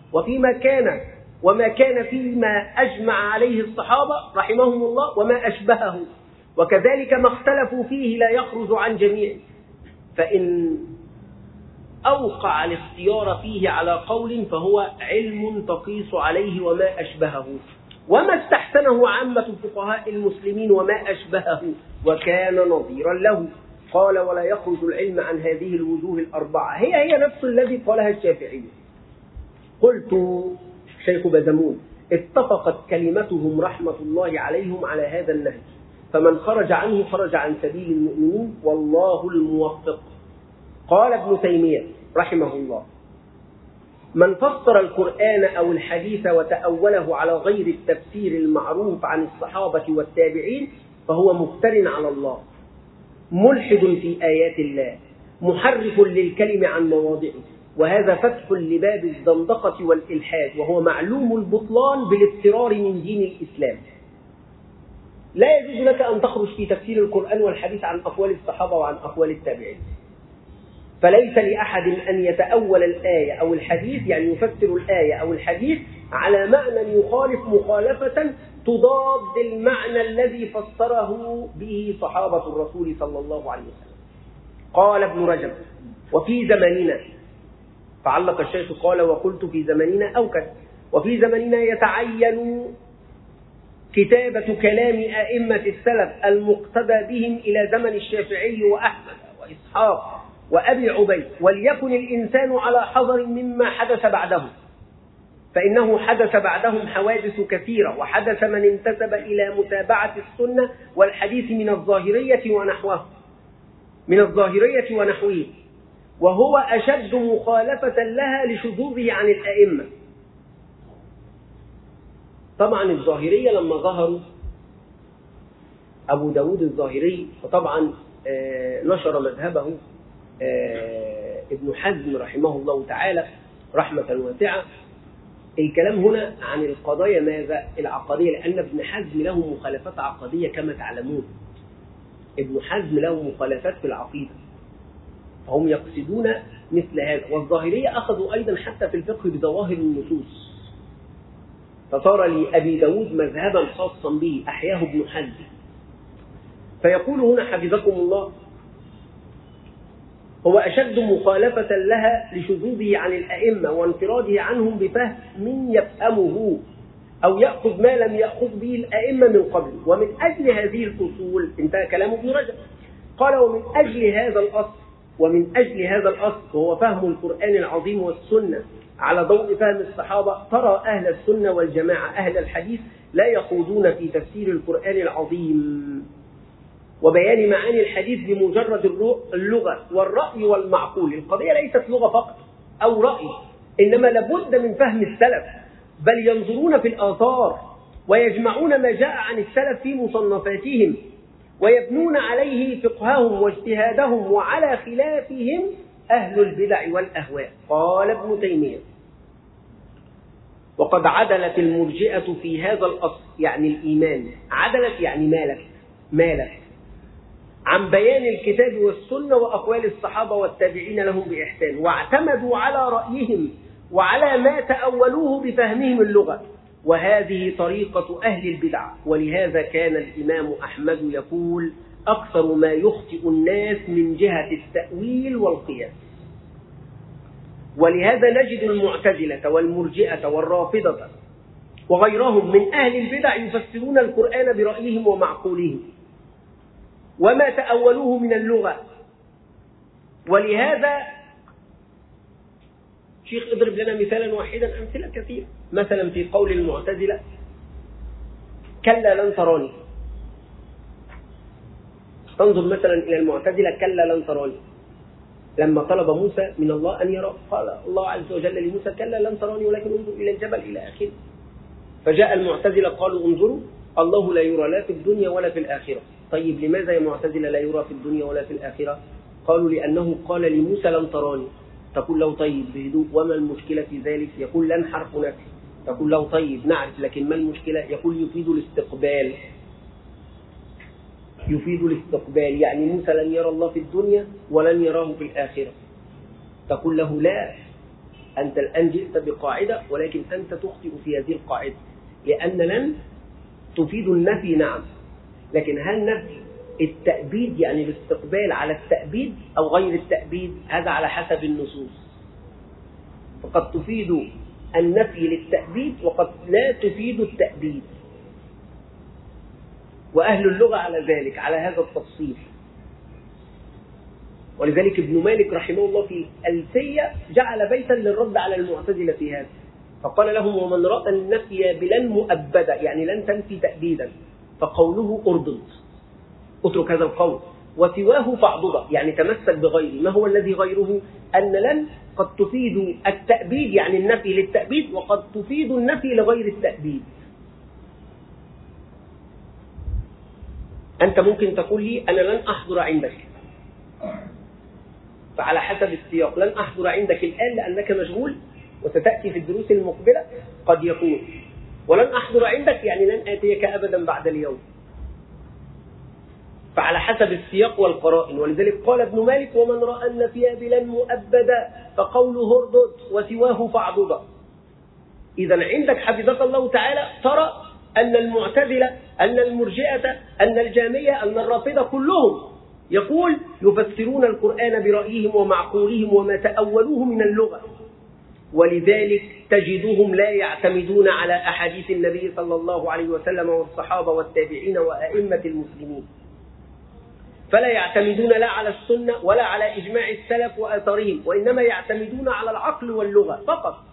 وما كان فيما أجمع عليه الصحابة رحمهم الله وما أشبهه، وكذلك ما اختلفوا فيه لا يخرج عن جميع. فإن أوقع الاختيار فيه على قول فهو علم تقيس عليه وما أشبهه، وما استحسنه عامة فقهاء المسلمين وما أشبهه، وكان نظيرا له. قال: ولا يخرج العلم عن هذه الوجوه 4. هي نفس الذي قالها الشافعي. قلت: شيخ بزمون: اتفقت كلمتهم رحمة الله عليهم على هذا النهج، فمن خرج عنه خرج عن سبيل المؤمنين، والله الموفق. قال ابن تيمية رحمه الله: من فسر القرآن أو الحديث وتأوله على غير التفسير المعروف عن الصحابة والتابعين فهو مفتر على الله، ملحد في آيات الله، محرف للكلم عن مواضعه، وهذا فتح لباب الزندقة والإلحاد، وهو معلوم البطلان بالاضطرار من دين الإسلام. لا يجوز لك أن تخرج في تفسير القرآن والحديث عن أقوال الصحابة وعن أقوال التابعين. فليس لأحد أن يتأول الآية أو الحديث، يعني يفسر الآية أو الحديث على معنى يخالف مخالفة تضاد المعنى الذي فسره به صحابة الرسول صلى الله عليه وسلم. قال ابن رجب: وفي زماننا، فعلق الشيخ قال: وقلت في زماننا أوكد، وفي زماننا يتعين كتابة كلام أئمة السلف المقتدى بهم إلى زمن الشافعي وأحمد وإسحاق وأبي عبيد، وليكن الإنسان على حذر مما حدث بعده، فإنه حدث بعدهم حوادث كثيرة، وحدث من انتسب إلى متابعة السنة والحديث من الظاهرية ونحوه، وهو أشد مخالفة لها لشذوذه عن الأئمة. طبعا الظاهرية لما ظهروا، أبو داود الظاهري، وطبعا نشر مذهبه ابن حزم رحمه الله تعالى رحمة واسعة. الكلام هنا عن القضايا ماذا؟ العقدية، لأن ابن حزم له مخالفات عقدية كما تعلمون. ابن حزم له مخالفات في العقيدة، فهم يقصدون مثل هذا. والظاهرية أخذوا أيضا حتى في الفقه بظواهر النصوص، فصار لأبي داود مذهبا خاصا به أحياه ابن حزم. فيقول هنا حفظكم الله: هو أشد مخالفة لها لشذوذه عن الأئمة وانفراده عنهم بفهم من يفهمه أو يأخذ ما لم يأخذ به الأئمة من قبل. ومن أجل هذه الأصول انتهى كلام ابن رجب، قال ومن أجل هذا الأصل وهو فهم القرآن العظيم والسنة على ضوء فهم الصحابة، ترى أهل السنة والجماعة أهل الحديث لا يخوضون في تفسير القرآن العظيم وبيان معاني الحديث بمجرد اللغة والرأي والمعقول. القضية ليست لغة فقط أو رأي، إنما لابد من فهم السلف، بل ينظرون في الآثار ويجمعون ما جاء عن السلف في مصنفاتهم ويبنون عليه فقههم واجتهادهم، وعلى خلافهم أهل البدع والأهواء. قال ابن تيمية: وقد عدلت المرجئة في هذا الأصل، يعني الإيمان، عدلت يعني مالت عن بيان الكتاب والسنة وأقوال الصحابة والتابعين لهم بإحسان، واعتمدوا على رأيهم وعلى ما تأولوه بفهمهم اللغة، وهذه طريقة أهل البدع. ولهذا كان الإمام أحمد يقول: أكثر ما يخطئ الناس من جهة التأويل والقياس. ولهذا نجد المعتزلة والمرجئة والرافضة وغيرهم من أهل البدع يفسرون القرآن برأيهم ومعقولهم وما تأولوه من اللغة. ولهذا شيخ اضرب لنا مثالا واحدا، أمثلة كثيرة. مثلا في قول المعتزلة: كلا لن تراني. تنظر مثلا إلى المعتزلة: كلا لن تراني. لما طلب موسى من الله أن يرى، قال الله عز وجل لموسى: كلا لن تراني ولكن انظر إلى الجبل إلى آخره. فجاء المعتزلة قالوا: انظروا، الله لا يرى لا في الدنيا ولا في الآخرة. طيب لماذا يا معتزلة لا يرى في الدنيا ولا في الآخرة؟ قالوا: لأنه قال لموسى: لن تراني. تقول له: طيب بهدوء، وما المشكلة في ذلك؟ يقول: لن حرف نفي. تقول له: طيب نعرف، لكن ما المشكلة؟ يقول: يفيد الاستقبال. يفيد الاستقبال، يعني موسى لن يرى الله في الدنيا ولن يراه في الآخرة. تقول له: لا، أنت الآن جئت بقاعدة، ولكن أنت تخطئ في هذه القاعدة، لأن لن تفيد النفي، نعم، لكن هل نفي التأبيد يعني الاستقبال على التأبيد أو غير التأبيد؟ هذا على حسب النصوص. فقد تفيد النفي للتأبيد وقد لا تفيد التأبيد، وأهل اللغة على ذلك، على هذا التفصيل. ولذلك ابن مالك رحمه الله في الألفية جعل بيتا للرد على المعتزلة في هذا، فقال لهم: ومن رأى النفي بلن مؤبدة، يعني لن تنفي تأبيدا، فقوله أردد، اترك هذا القول، وسواه فاعضده، يعني تمسك بغيره. ما هو الذي غيره؟ أن لن قد تفيد التأبيد يعني النفي للتأبيد، وقد تفيد النفي لغير التأبيد. أنت ممكن تقول لي: أنا لن أحضر عندك، فعلى حسب السياق لن أحضر عندك الآن لأنك مشغول وستأتي في الدروس المقبلة، قد يكون. ولن أحضر عندك يعني لن آتيك أبدا بعد اليوم، فعلى حسب السياق والقرائن. ولذلك قال ابن مالك: ومن رأى النفي بلن مؤبدا فقوله اردد وسواه فاعضده. إذا عندك حفظك الله تعالى ترى أن المعتزلة، أن المرجئة، أن الجهمية، أن الرافضة كلهم يقول يفسرون القرآن برأيهم ومعقولهم وما تأولوه من اللغة، ولذلك تجدهم لا يعتمدون على أحاديث النبي صلى الله عليه وسلم والصحابة والتابعين وأئمة المسلمين، فلا يعتمدون لا على السنة ولا على إجماع السلف وآثارهم، وإنما يعتمدون على العقل واللغة فقط.